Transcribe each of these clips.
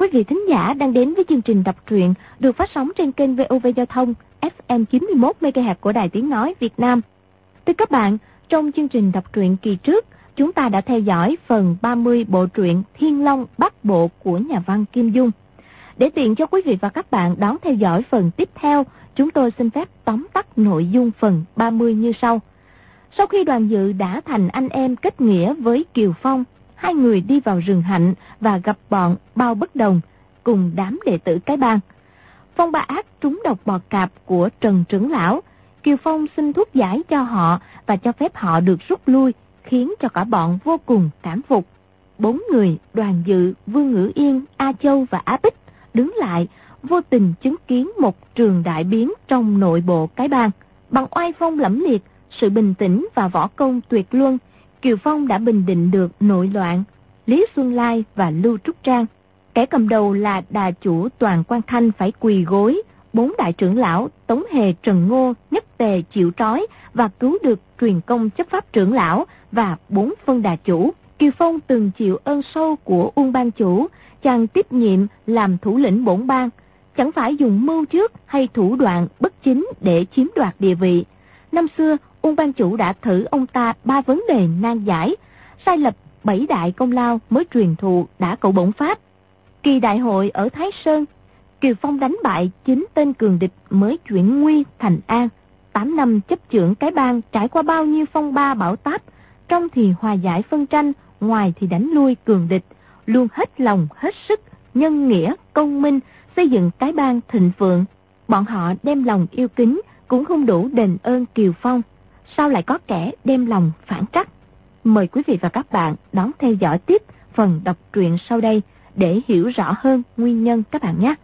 Quý vị thính giả đang đến với chương trình đọc truyện được phát sóng trên kênh VOV Giao thông FM 91 MHz của Đài Tiếng nói Việt Nam. Thưa các bạn, trong chương trình đọc truyện kỳ trước, chúng ta đã theo dõi phần 30 bộ truyện Thiên Long Bát Bộ của nhà văn Kim Dung. Để tiện cho quý vị và các bạn đón theo dõi phần tiếp theo, chúng tôi xin phép tóm tắt nội dung phần 30 như sau. Sau khi Đoàn Dự đã thành anh em kết nghĩa với Kiều Phong, hai người đi vào rừng hạnh và gặp bọn Bao Bất Đồng cùng đám đệ tử cái bang. Phong Ba Ác trúng độc bò cạp của Trần trưởng lão. Kiều Phong xin thuốc giải cho họ và cho phép họ được rút lui, khiến cho cả bọn vô cùng cảm phục. 4 người, Đoàn Dự, Vương Ngữ Yên, A Châu và Á Bích đứng lại, vô tình chứng kiến một trường đại biến trong nội bộ cái bang. Bằng oai phong lẫm liệt, sự bình tĩnh và võ công tuyệt luân, Kiều Phong đã bình định được nội loạn. Lý Xuân Lai và Lưu Trúc Trang, kẻ cầm đầu là đà chủ Toàn Quan Thanh phải quỳ gối. 4 đại trưởng lão Tống Hề, Trần Ngô, Nhất Tề chịu trói và cứu được truyền công chấp pháp trưởng lão và 4 phân đà chủ. Kiều Phong từng chịu ơn sâu của Uông ban chủ, chàng tiếp nhiệm làm thủ lĩnh bổn bang, chẳng phải dùng mưu trước hay thủ đoạn bất chính để chiếm đoạt địa vị. Năm xưa, Uông ban chủ đã thử ông ta 3 vấn đề nan giải, sai lập 7 đại công lao mới truyền thụ đã cậu bổn pháp. Kỳ đại hội ở Thái Sơn, Kiều Phong đánh bại 9 tên cường địch mới chuyển nguy thành an. 8 năm chấp chưởng cái bang trải qua bao nhiêu phong ba bão táp, trong thì hòa giải phân tranh, ngoài thì đánh lui cường địch, luôn hết lòng hết sức, nhân nghĩa, công minh, xây dựng cái bang thịnh vượng. Bọn họ đem lòng yêu kính cũng không đủ đền ơn Kiều Phong, sao lại có kẻ đem lòng phản trắc? Mời quý vị và các bạn đón theo dõi tiếp phần đọc truyện sau đây để hiểu rõ hơn nguyên nhân các bạn nhé.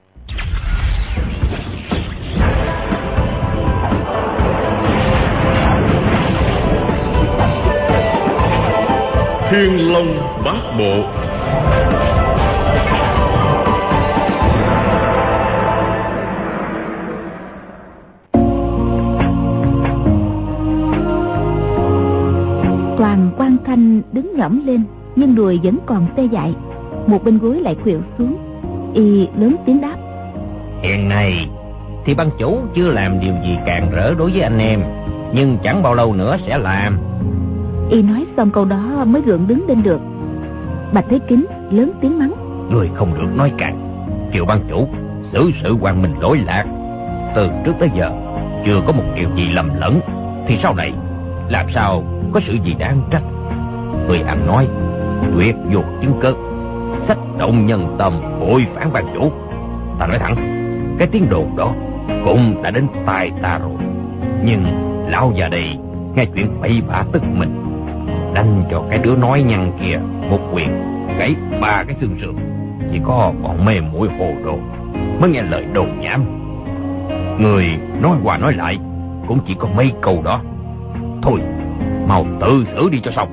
Thiên Long Bát Bộ. Toàn Quan Thanh đứng nhõm lên, nhưng đùi vẫn còn tê dại, một bên gối lại khuỵu xuống. Y lớn tiếng đáp: Hiện nay thì ban chủ chưa làm điều gì càng rỡ đối với anh em, nhưng chẳng bao lâu nữa sẽ làm. Y nói xong câu đó mới gượng đứng lên được. Bạch Thế Kính lớn tiếng mắng: Người không được nói càn. Kiều ban chủ xử sự quang minh lỗi lạc, từ trước tới giờ chưa có một điều gì lầm lẫn, thì sau này làm sao có sự gì đáng trách. Người ăn nói tuyệt vô chứng cớ, sách động nhân tâm, bội phản ban chủ. Ta nói thẳng, cái tiếng đồn đó cũng đã đến tai ta rồi, nhưng lão già đây nghe chuyện bậy bạ tức mình, đánh cho cái đứa nói nhăn kia một quyền gãy 3 cái xương sườn. Chỉ có bọn mê muội hồ đồ mới nghe lời đồn nhảm. Người nói qua nói lại cũng chỉ có mấy câu đó thôi, mau tự xử đi cho xong.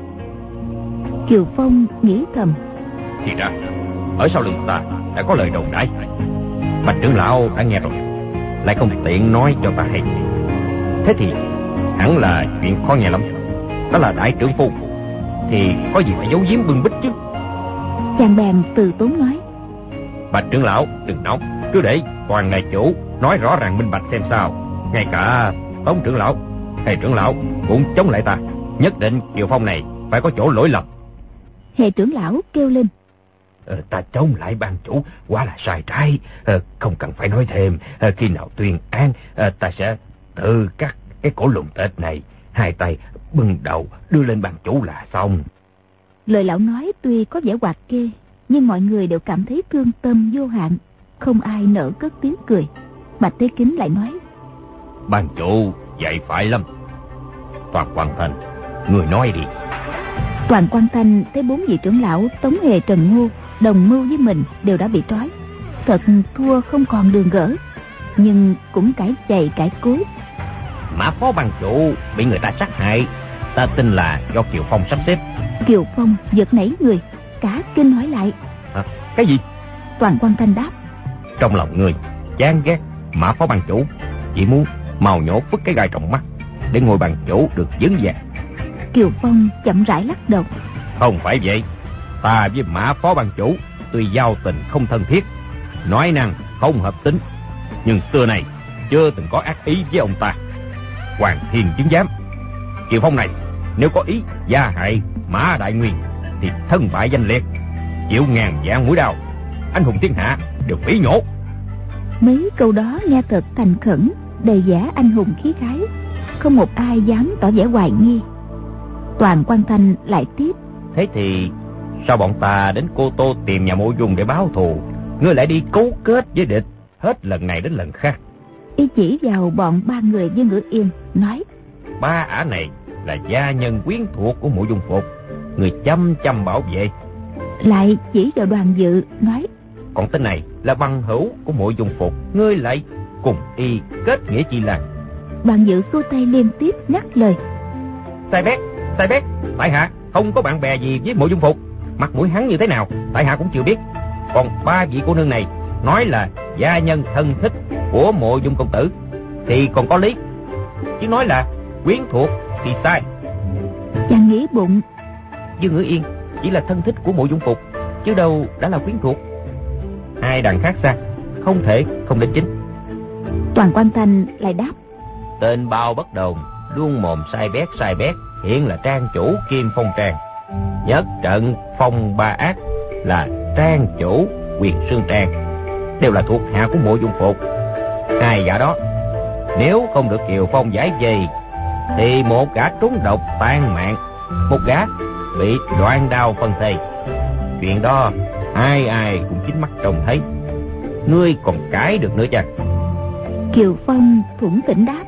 Kiều Phong nghĩ thầm: Thì ra ở sau lưng ta đã có lời đồn đãi. Bạch trưởng lão đã nghe rồi, lại không tiện nói cho ta hay. Thế thì hẳn là chuyện khó nghe lắm. Đó là đại trưởng phu, thì có gì phải giấu giếm bưng bít chứ. Chàng bèn từ tốn nói: Bạch trưởng lão đừng nóng, cứ để Toàn ngài chủ nói rõ ràng minh bạch xem sao. Ngay cả Tống trưởng lão, Hề trưởng lão cũng chống lại ta. Nhất định Kiều Phong này phải có chỗ lỗi lầm. Hề trưởng lão kêu lên: Ta chống lại ban chủ quá là sai trái, không cần phải nói thêm. Khi nào tuyên án, ta sẽ tự cắt cái cổ lùn tết này, hai tay bưng đầu đưa lên ban chủ là xong. Lời lão nói tuy có vẻ hoạt kê, nhưng mọi người đều cảm thấy thương tâm vô hạn, không ai nỡ cất tiếng cười. Bạch Thế Kính lại nói: Ban chủ dạy phải lắm. Toàn Quan Thanh, người nói đi. Toàn Quan Thanh thấy 4 vị trưởng lão Tống Hề, Trần Ngô đồng mưu với mình đều đã bị trói, thật thua không còn đường gỡ, nhưng cũng cãi chày cãi cối. Mã phó ban chủ bị người ta sát hại, ta tin là do Kiều Phong sắp xếp. Kiều Phong giật nảy người, cả kinh hỏi lại: Cái gì? Toàn Quan Thanh đáp: Trong lòng người chán ghét Mã phó ban chủ, chỉ muốn mau nhổ vứt cái gai trong mắt để ngôi ban chủ được vững vàng. Kiều Phong chậm rãi lắc đầu: Không phải vậy, ta với Mã phó ban chủ tuy giao tình không thân thiết, nói năng không hợp tính, nhưng xưa này chưa từng có ác ý với ông ta. Hoàng Thiên chứng giám, Kiều Phong này nếu có ý gia hại Mã Đại Nguyên thì thân bại danh liệt, chịu ngàn vạn mũi đao, anh hùng thiên hạ đều phỉ nhổ. Mấy câu đó nghe thật thành khẩn, đầy vẻ anh hùng khí khái, không một ai dám tỏ vẻ hoài nghi. Toàn Quan Thanh lại tiếp: Thế thì sao bọn ta đến Cô Tô tìm nhà Mộ Dung để báo thù, ngươi lại đi cấu kết với địch hết lần này đến lần khác? Y chỉ vào bọn 3 người với Ngữ Yên nói: 3 ả này là gia nhân quyến thuộc của Mộ Dung Phục, người chăm chăm bảo vệ. Lại chỉ vào Đoàn Dự nói: Còn tên này là bằng hữu của Mộ Dung Phục, ngươi lại cùng y kết nghĩa chi là? Đoàn Dự xua tay liên tiếp ngắt lời: Sai bét, tại hạ không có bạn bè gì với Mộ Dung Phục, mặt mũi hắn như thế nào tại hạ cũng chưa biết. Còn 3 vị cô nương này nói là gia nhân thân thích của Mộ Dung công tử thì còn có lý, chứ nói là quyến thuộc thì sai. Chàng nghĩ bụng, Dương Ngữ Yên chỉ là thân thích của Mộ Dung Phục, chứ đâu đã là quyến thuộc. Hai đằng khác xa, không thể không đến chính. Toàn Quan Thanh lại đáp: Tên bao bất đồng, luôn mồm sai bét, hiện là trang chủ Kim Phong Trang. Nhất trận Phong Ba Ác là trang chủ Quyền Sương Trang, đều là thuộc hạ của Mộ Dung Phục. Hai gã đó nếu không được Kiều Phong giải vây thì một gã trúng độc tan mạng, một gã bị loan đao phân thây. Chuyện đó ai cũng chính mắt trông thấy, ngươi còn cãi được nữa chăng? Kiều Phong thủng tỉnh đáp: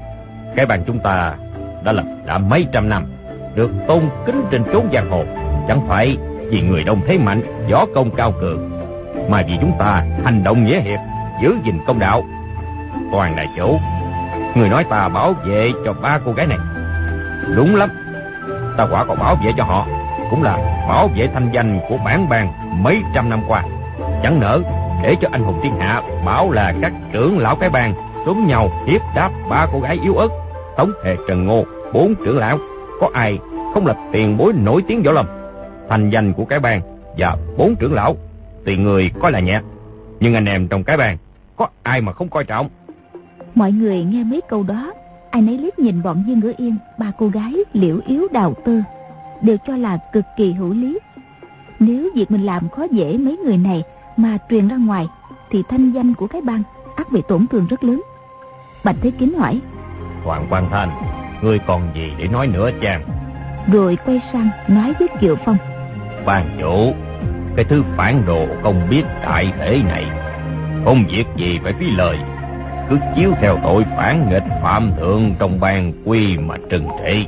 Cái bàn chúng ta đã lập đã mấy trăm năm, được tôn kính trên chốn giang hồ, chẳng phải vì người đông thế mạnh, võ công cao cường, mà vì chúng ta hành động nghĩa hiệp, giữ gìn công đạo. Toàn đại chủ, người nói ta bảo vệ cho 3 cô gái này, đúng lắm. Ta quả còn bảo vệ cho họ, cũng là bảo vệ thanh danh của bản bang mấy trăm năm qua. Chẳng nỡ để cho anh hùng thiên hạ bảo là các trưởng lão cái bang xuống nhau hiếp đáp 3 cô gái yếu ớt. Tống Hề, Trần Ngô, 4 trưởng lão, có ai không là tiền bối nổi tiếng võ lâm? Thành danh của cái bang và 4 trưởng lão tùy người coi là nhẹ, nhưng anh em trong cái bang có ai mà không coi trọng? Mọi người nghe mấy câu đó, ai nấy liếc nhìn bọn Dương Ngữ Yên, 3 cô gái liễu yếu đào tơ, đều cho là cực kỳ hữu lý. Nếu việc mình làm khó dễ mấy người này mà truyền ra ngoài, thì thanh danh của cái bang ắt bị tổn thương rất lớn. Bạch Thế Kính hỏi: Hoàng Quan Thanh, ngươi còn gì để nói nữa chàng? Rồi quay sang nói với Kiều Phong: Ban chủ, cái thứ phản đồ không biết đại thể này, không việc gì phải phí lời, cứ chiếu theo tội phản nghịch phạm thượng trong bang quy mà trừng trị.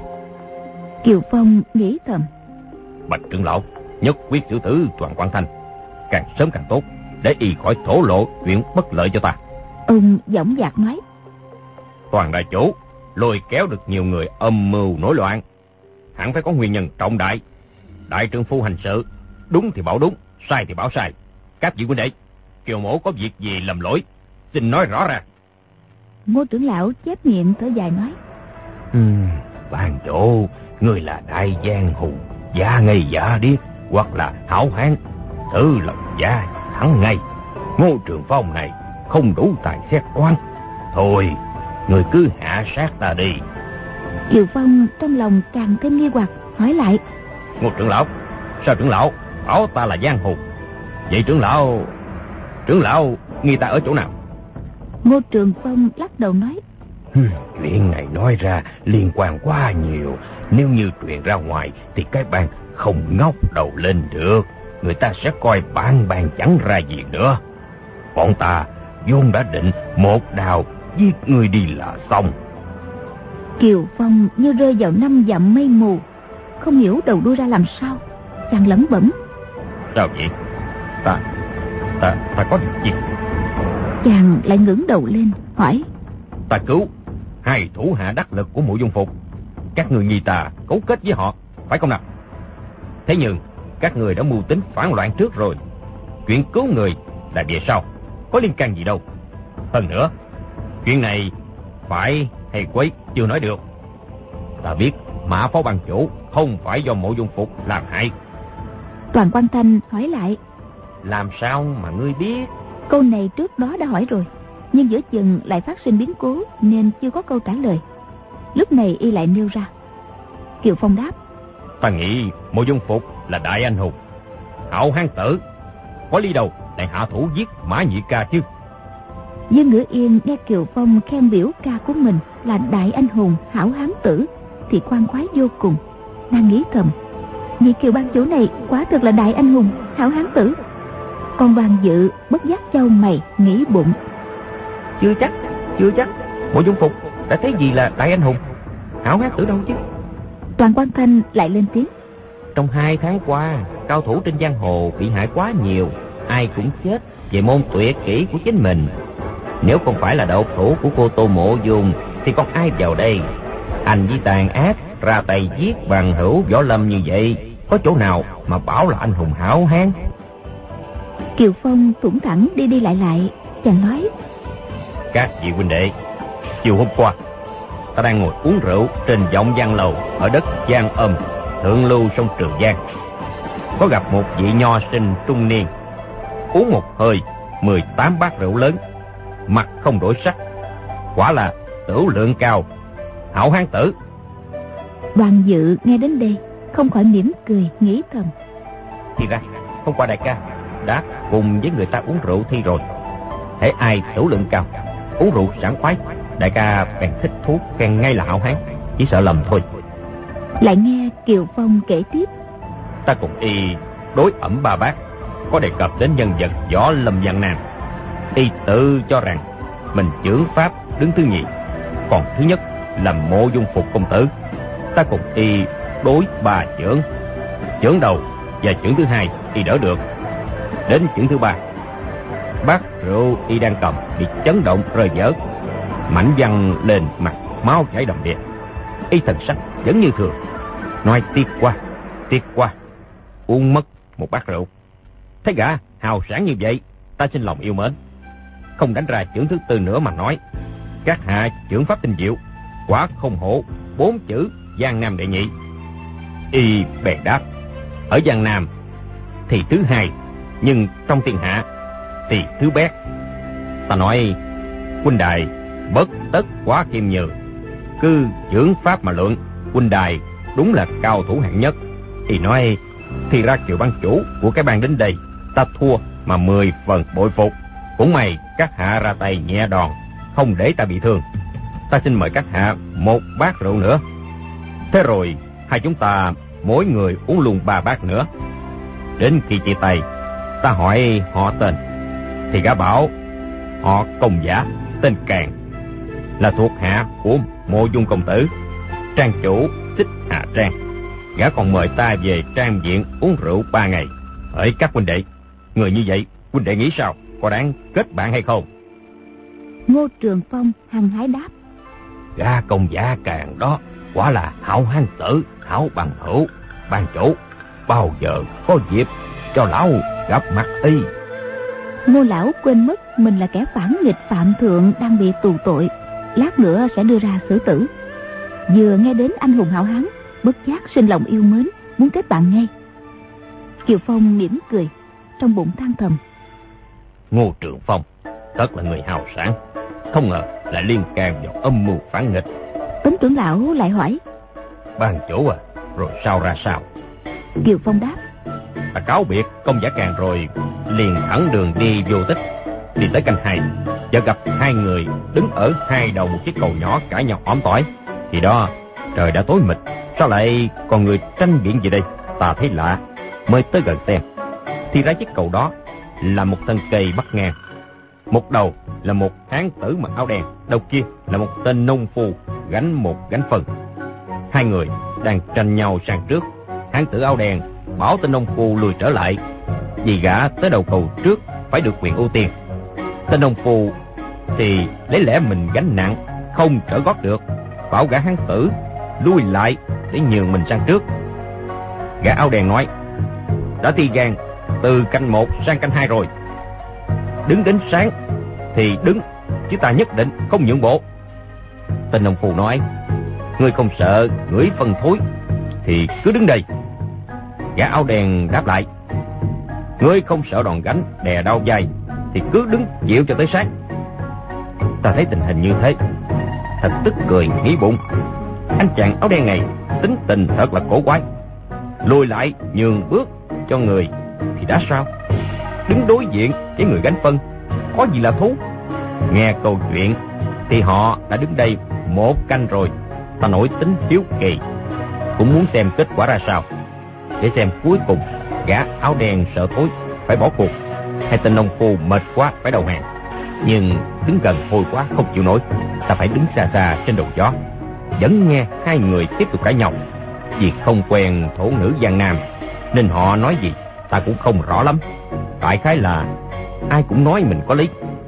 Kiều Phong nghĩ thầm: Bạch trưởng lão nhất quyết xử tử Toàn Quan Thanh, càng sớm càng tốt, để y khỏi thổ lộ chuyện bất lợi cho ta. Ông dõng dạc nói: Toàn đại chủ lôi kéo được nhiều người âm mưu nổi loạn, hẳn phải có nguyên nhân trọng đại. Đại trượng phu hành sự, đúng thì bảo đúng, sai thì bảo sai. Các vị huynh đệ, Kiều mỗ có việc gì lầm lỗi, xin nói rõ ràng. Ngô trưởng lão chép miệng thở dài nói: Ban chủ, người là đại giang hùng, giả ngây giả điếc, hoặc là hảo hán, thử lòng giả thắng ngay. Ngô Trường Phong này không đủ tài xét oan. Thôi, người cứ hạ sát ta đi. Kiều Phong trong lòng càng thêm nghi hoặc, hỏi lại: Ngô trưởng lão, sao trưởng lão bảo ta là giang hồ? Vậy trưởng lão nghi ta ở chỗ nào? Ngô Trường Phong lắc đầu nói: Chuyện này nói ra liên quan quá nhiều, nếu như truyền ra ngoài thì cái bang không ngóc đầu lên được, người ta sẽ coi bản bang chẳng ra gì nữa. Bọn ta vốn đã định một đào giết người đi là xong. Kiều Phong như rơi vào 5 dặm mây mù, không hiểu đầu đuôi ra làm sao. Chàng lẩm bẩm: Sao vậy? Ta có việc gì? Chàng lại ngẩng đầu lên hỏi: Ta cứu 2 thủ hạ đắc lực của Mộ Dung Phục, các người nghi ta cấu kết với họ, phải không nào? Thế nhưng các người đã mưu tính phản loạn trước rồi, chuyện cứu người là về sau, có liên can gì đâu. Hơn nữa, chuyện này phải hay quấy chưa nói được. Ta biết Mã Phó ban chủ không phải do Mộ Dung Phục làm hại. Toàn Quan Thanh hỏi lại: làm sao mà ngươi biết? Câu này trước đó đã hỏi rồi, nhưng giữa chừng lại phát sinh biến cố nên chưa có câu trả lời. Lúc này y lại nêu ra. Kiều Phong đáp: Ta nghĩ Mộ Dung Phục là đại anh hùng, hảo hán tử, có lý đâu lại hạ thủ giết Mã Nhị Ca chứ. Dương Ngữ Yên nghe Kiều Phong khen biểu ca của mình là đại anh hùng, hảo hán tử thì khoan khoái vô cùng. Nàng nghĩ thầm, vị Kiều ban chủ này quả thực là đại anh hùng, hảo hán tử. Còn Hoàng Dự bất giác chau mày nghĩ bụng: Chưa chắc Mộ Dung Phục đã thấy gì là đại anh hùng, hảo hán tử đâu chứ. Toàn Quan Thanh lại lên tiếng: Trong 2 tháng qua, cao thủ trên giang hồ bị hại quá nhiều, ai cũng chết về môn tuyệt kỹ của chính mình. Nếu không phải là độc thủ của cô Tô Mộ Dung thì còn ai vào đây? Anh với tàn ác ra tay giết bằng hữu võ lâm như vậy, có chỗ nào mà bảo là anh hùng hảo hán? Kiều Phong thủng thẳng đi lại, chàng nói: Các vị huynh đệ, chiều hôm qua ta đang ngồi uống rượu trên Vọng Giang lầu ở đất Giang Âm, thượng lưu sông Trường Giang. Có gặp một vị nho sinh trung niên, uống một hơi 18 bát rượu lớn, mặt không đổi sắc, quả là tửu lượng cao, hảo hán tử. Hoàng Dự nghe đến đây không khỏi mỉm cười, nghĩ thầm: Thì ra hôm qua đại ca đã cùng với người ta uống rượu thi rồi. Hễ ai tửu lượng cao, uống rượu sảng khoái, đại ca bèn thích thú khen ngay là hảo hán, chỉ sợ lầm thôi. Lại nghe Kiều Phong kể tiếp: Ta cùng y đối ẩm 3 bát, có đề cập đến nhân vật võ lâm Giang Nam. Y tự cho rằng mình chưởng pháp đứng thứ nhì, còn thứ nhất là Mộ Dung Phục công tử. Ta cùng y đối 3 chưởng, chưởng đầu và chưởng thứ hai y đỡ được. Đến chưởng thứ 3, bát rượu y đang cầm bị chấn động rơi vỡ, mảnh văng lên mặt, máu chảy đầm đìa. Y thần sắc vẫn như thường, nói tiếc quá, uống mất một bát rượu. Thấy gã hào sảng như vậy, ta xin lòng yêu mến, không đánh ra chưởng thứ 4 nữa mà nói. Các hạ chưởng pháp tinh diệu, quả không hổ 4 chữ Giang Nam đệ nhị. Y bèn đáp: Ở Giang Nam thì thứ hai, nhưng trong thiên hạ thì thứ bét. Ta nói huynh đài bất tất quá khiêm nhường, cứ chưởng pháp mà luận, huynh đài đúng là cao thủ hạng nhất. Y nói: Thì ra Kiều ban chủ của cái bang đến đây ta thua mà 10 phần bội phục. Cũng may các hạ ra tay nhẹ đòn, không để ta bị thương. Ta xin mời các hạ một bát rượu nữa. Thế rồi hai chúng ta mỗi người uống luôn 3 bát nữa. Đến khi chia tay, ta hỏi họ tên thì gã bảo họ Công Giả, tên Càng, là thuộc hạ của Mộ Dung công tử, trang chủ Xích Hà Trang. Gã còn mời ta về trang viện uống rượu 3 ngày. Hỡi các huynh đệ, người như vậy huynh đệ nghĩ sao, có đáng kết bạn hay không? Ngô Trường Phong hăng hái đáp: Gã Công Giả Càng đó quả là hảo hán tử, hảo bằng hữu. Ban chủ bao giờ có dịp cho lão gặp mặt y. Ngô lão quên mất mình là kẻ phản nghịch phạm thượng đang bị tù tội, lát nữa sẽ đưa ra xử tử. Vừa nghe đến anh hùng hảo hán, bất giác sinh lòng yêu mến, muốn kết bạn ngay. Kiều Phong mỉm cười, trong bụng than thầm: Ngô Trường Phong thật là người hào sản, không ngờ lại liên can vào âm mưu phản nghịch. Tống trưởng lão lại hỏi: Ban chủ à, rồi sao ra sao? Kiều Phong đáp: Ta cáo biệt Công Giả Càng rồi liền thẳng đường đi vô tích. Đi tới canh 2, chợt gặp 2 người đứng ở 2 đầu một chiếc cầu nhỏ cãi nhau ỏm tỏi. Thì đó, trời đã tối mịt, sao lại còn người tranh biện gì đây? Ta thấy lạ, mới tới gần xem. Thì ra chiếc cầu đó là một thân cây bắc ngang, một đầu là một hán tử mặc áo đen, đầu kia là một tên nông phu gánh một gánh phân. 2 người đang tranh nhau sang trước. Hán tử áo đen bảo tên nông phu lùi trở lại, vì gã tới đầu cầu trước phải được quyền ưu tiên. Tên nông phu thì lấy lẽ mình gánh nặng không trở gót được, bảo gã hán tử lui lại để nhường mình sang trước. Gã áo đen nói: Đã thi gan từ canh 1 sang canh 2 rồi, đứng đến sáng thì đứng, chứ ta nhất định không nhượng bộ. Tên nông phu nói: Ngươi không sợ ngửi phân thối thì cứ đứng đây. Gã áo đen đáp lại: Ngươi không sợ đòn gánh đè đau vai thì cứ đứng chịu cho tới sáng. Ta thấy tình hình như thế, thật tức cười nghĩ bụng. Anh chàng áo đen này tính tình thật là cổ quái. Lùi lại nhường bước cho người thì đã sao, đứng đối diện với người gánh phân có gì là thú. Nghe câu chuyện thì họ đã đứng đây 1 canh rồi. Ta nổi tính hiếu kỳ, cũng muốn xem kết quả ra sao, để xem cuối cùng gã áo đen sợ thối phải bỏ cuộc, hay tên nông phu mệt quá phải đầu hàng. Nhưng đứng gần hôi quá không chịu nổi, ta phải đứng xa xa trên đầu gió, vẫn nghe hai người tiếp tục cãi nhau. Vì không quen thổ ngữ Giang Nam nên họ nói gì ta cũng không rõ lắm. Đại khái là ai cũng nói mình có lý.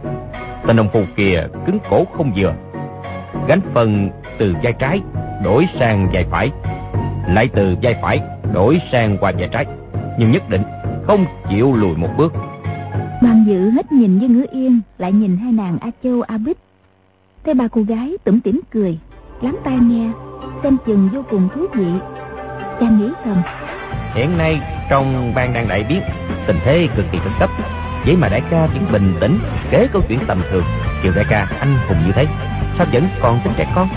Tên nông phu kia cứng cổ không vừa, gánh phân từ vai trái đổi sang vai phải, lại từ vai phải đổi sang qua vai trái, nhưng nhất định không chịu lùi một bước. Hoàng Dự hết nhìn với Ngữ Yên, lại nhìn hai nàng A Châu A Bích. Thấy ba cô gái tủm tỉm cười, lắng tai nghe, xem chừng vô cùng thú vị. Chàng nghĩ thầm, hiện nay trong bang đang đại biến, tình thế cực kỳ khẩn cấp, vậy mà đại ca vẫn bình tĩnh kể câu chuyện tầm thường. Kiều đại ca anh hùng như thế, sao vẫn còn tính trẻ con?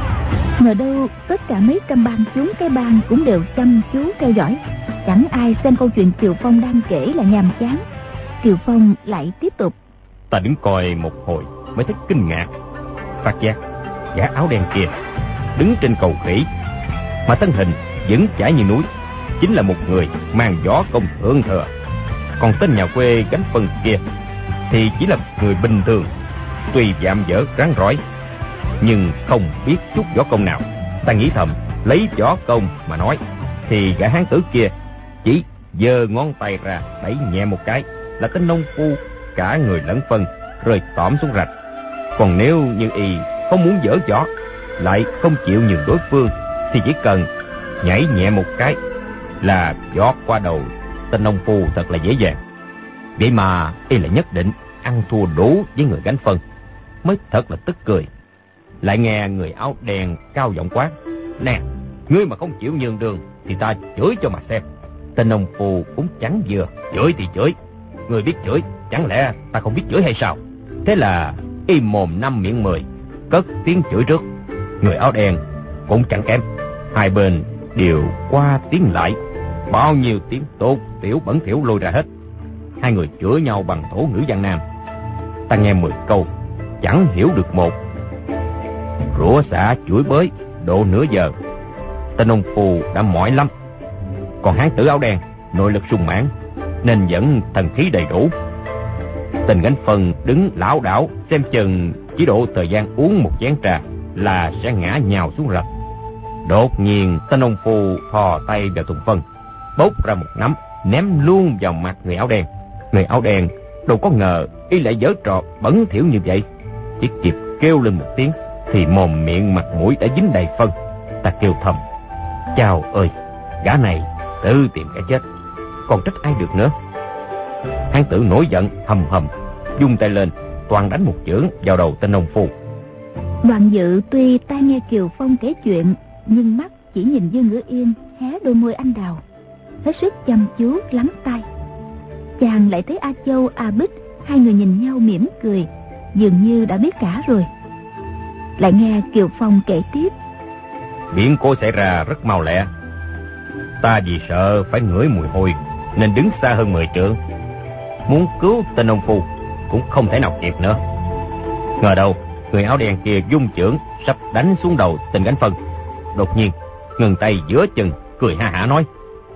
ngờ đâu tất cả mấy cam bang chúng cái bang cũng đều chăm chú theo dõi, chẳng ai xem câu chuyện Kiều Phong đang kể là nhàm chán. Kiều Phong lại tiếp tục, ta đứng coi một hồi mới thấy kinh ngạc, phát giác gã áo đen kia đứng trên cầu khỉ mà thân hình vững chãi như núi, chính là một người mang võ công thượng thừa. Còn tên nhà quê gánh phân kia thì chỉ là người bình thường, tuy dạm dở rắn rỏi nhưng không biết chút võ công nào. Ta nghĩ thầm, lấy võ công mà nói thì gã hán tử kia chỉ giơ ngón tay ra đẩy nhẹ một cái là tên nông phu cả người lẫn phân rơi tõm xuống rạch. Còn nếu như y không muốn dở võ, lại không chịu nhường đối phương, thì chỉ cần nhảy nhẹ một cái là giọt qua đầu tên nông phu thật là dễ dàng. Vậy mà y lại nhất định ăn thua đủ với người gánh phân, mới thật là tức cười. Lại nghe người áo đen cao giọng quát, nè, ngươi mà không chịu nhường đường thì ta chửi cho mà xem. Tên nông phu cũng chẳng vừa, chửi thì chửi, ngươi biết chửi, chẳng lẽ ta không biết chửi hay sao? Thế là y mồm 5 miệng 10, cất tiếng chửi trước. Người áo đen cũng chẳng kém, hai bên đều qua tiếng lại, bao nhiêu tiếng tốt tiểu bẩn thỉu lôi ra hết. Hai người chửi nhau bằng thổ ngữ Giang Nam. Ta nghe 10 câu chẳng hiểu được một. Rủa xả chửi bới độ nửa giờ, tên nông phu đã mỏi lắm. Còn hán tử áo đen nội lực sung mãn nên vẫn thần khí đầy đủ. Tên gánh phân đứng lảo đảo, xem chừng chỉ độ thời gian uống một chén trà là sẽ ngã nhào xuống rạch. Đột nhiên tên nông phu thò tay vào thùng phân, bốc ra một nắm ném luôn vào mặt người áo đen. Người áo đen đâu có ngờ y lại giở trò bẩn thỉu như vậy, chỉ kịp kêu lên một tiếng thì mồm miệng mặt mũi đã dính đầy phân. Ta kêu thầm, chao ơi, gã này tự tìm cái chết, còn trách ai được nữa. Hán tử nổi giận hầm hầm, vung tay lên toàn đánh một chưởng vào đầu tên nông phu. Đoàn Dự tuy tai nghe Kiều Phong kể chuyện, nhưng mắt chỉ nhìn Dương Ngữ Yên hé đôi môi anh đào, hết sức chăm chú lắng tai. Chàng lại thấy A Châu A Bích hai người nhìn nhau mỉm cười, dường như đã biết cả rồi. Lại nghe Kiều Phong kể tiếp, biến cố xảy ra rất mau lẹ. Ta vì sợ phải ngửi mùi hôi nên đứng xa hơn 10 trượng, muốn cứu tên nông phu cũng không thể nào kịp nữa. Ngờ đâu người áo đen kia vung chưởng sắp đánh xuống đầu tên gánh phân, đột nhiên ngừng tay giữa chừng, cười ha hả nói,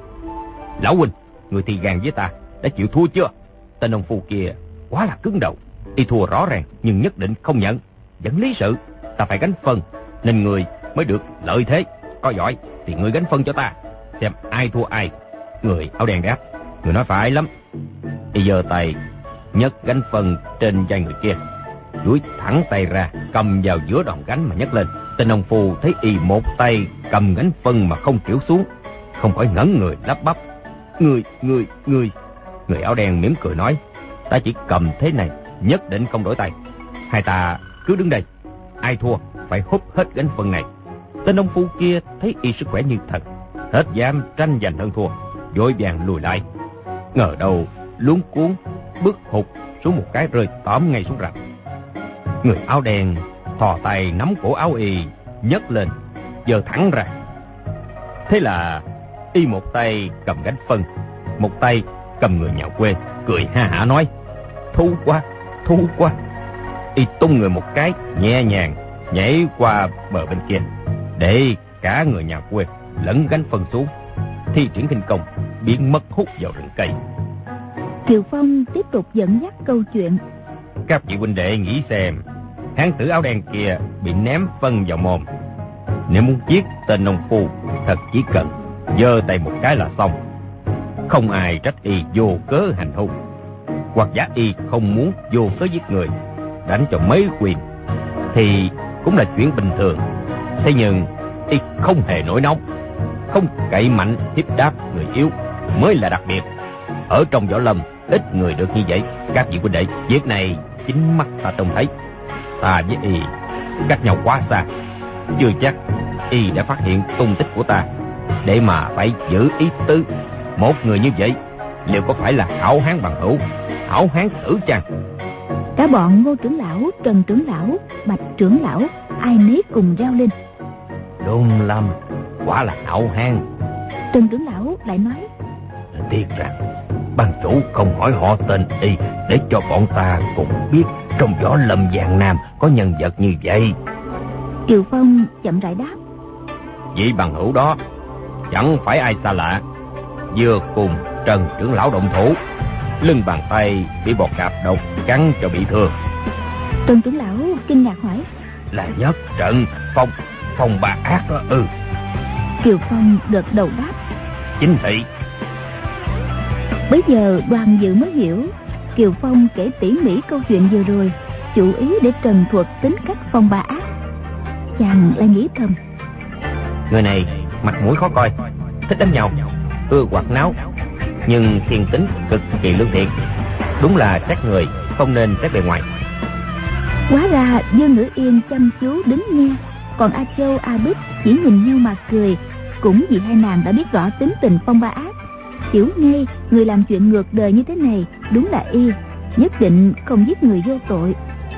lão huynh, người thì gàn với ta đã chịu thua chưa? Tên nông phu kia quá là cứng đầu, y thua rõ ràng nhưng nhất định không nhận, vẫn lý sự ta phải gánh phân nên người mới được lợi thế. Có giỏi thì người gánh phân cho ta, xem ai thua ai. Người áo đen đáp, người nói phải lắm. Y giơ tay nhấc gánh phân trên vai người kia, duỗi thẳng tay ra cầm vào giữa đòn gánh mà nhấc lên. Tên nông phu thấy y một tay cầm gánh phân mà không chịu xuống, không khỏi ngẩn người lắp bắp, người. Người áo đen mỉm cười nói, ta chỉ cầm thế này, nhất định không đổi tay. Hai ta cứ đứng đây, ai thua phải hút hết gánh phân này. Tên nông phu kia thấy y sức khỏe như thật, hết dám tranh giành hơn thua, vội vàng lùi lại. Ngờ đâu luống cuống bước hụt xuống một cái, rơi tóm ngay xuống rạch. Người áo đen thò tay nắm cổ áo Y, nhấc lên giơ thẳng ra. Thế là Y một tay cầm gánh phân, một tay cầm người nhà quê, cười ha hả nói: thú quá, thú quá. Y tung người một cái, nhẹ nhàng nhảy qua bờ bên kia, để cả người nhà quê lẫn gánh phân xuống, thi triển khinh công biến mất hút vào rừng cây. Kiều Phong tiếp tục dẫn dắt câu chuyện: các vị huynh đệ nghĩ xem, hán tử áo đen kia bị ném phân vào mồm. Nếu muốn giết tên nông phu, thật chỉ cần giơ tay một cái là xong. Không ai trách Y vô cớ hành hung, hoặc giả Y không muốn vô cớ giết người, đánh cho mấy quyền thì cũng là chuyện bình thường. Thế nhưng Y không hề nổi nóng, không cậy mạnh hiếp đáp người yếu mới là đặc biệt. Ở trong võ lâm ít người được như vậy. Các vị huynh đệ, việc này chính mắt ta trông thấy. Ta với Y cách nhau quá xa, chưa chắc Y đã phát hiện tung tích của ta, để mà phải giữ ý tứ. Một người như vậy liệu có phải là hảo hán bằng hữu, hảo hán tử chăng? Cả bọn Ngô trưởng lão, Trần trưởng lão, Bạch trưởng lão ai nấy cùng reo lên: Đúng lắm, quả là hảo hán. Trần trưởng lão lại nói: tiếc rằng ban chủ không hỏi họ tên Y, để cho bọn ta cũng biết trong võ lâm Giang Nam có nhân vật như vậy. Kiều Phong chậm rãi đáp: vị bằng hữu đó chẳng phải ai xa lạ, vừa cùng Trần trưởng lão động thủ, lưng bàn tay bị bọt cạp độc cắn cho bị thương. Trần trưởng lão kinh ngạc hỏi: là Nhất Trận Phong Bà Ác đó ư? Kiều Phong gật đầu đáp: chính thị. Bấy giờ Đoàn Dự mới hiểu Kiều Phong kể tỉ mỉ câu chuyện vừa rồi, chủ ý để trần thuật tính cách Phong Bà Ác. Chàng lại nghĩ thầm: người này mặt mũi khó coi, thích đánh nhau, ưa quạt náo, nhưng thiên tính cực kỳ lương thiện. Đúng là xét người không nên xét bề ngoài. Hóa ra Dương Ngữ Yên chăm chú đứng nghe, còn A Châu, A Bích chỉ nhìn nhau mà cười, cũng vì hai nàng đã biết rõ tính tình Phong Bà Ác. Hiểu ngay người làm chuyện ngược đời như thế này đúng là Y, nhất định không giết người vô tội.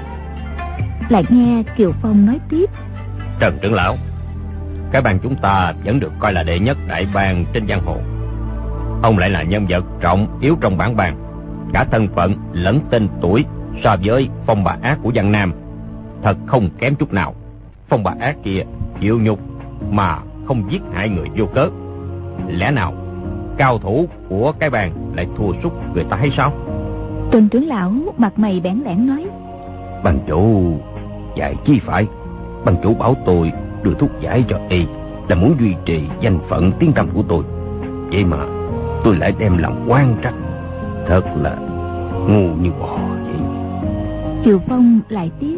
Lại nghe Kiều Phong nói tiếp: Trần trưởng lão, cái bang chúng ta vẫn được coi là đệ nhất đại bang trên giang hồ. Ông lại là nhân vật trọng yếu trong bản bang, cả thân phận lẫn tên tuổi so với Phong Bà Ác của Giang Nam thật không kém chút nào. Phong Bà Ác kia chịu nhục mà không giết hại người vô cớ, lẽ nào cao thủ của cái bang lại thua sút người ta hay sao? Trần trưởng lão mặt mày bẽn lẽn nói: Ban chủ dạy chi phải. Ban chủ bảo tôi đưa thuốc giải cho Y là muốn duy trì danh phận tiếng tăm của tôi, vậy mà tôi lại đem làm oan trách, thật là ngu như bò vậy. Kiều Phong lại tiếp: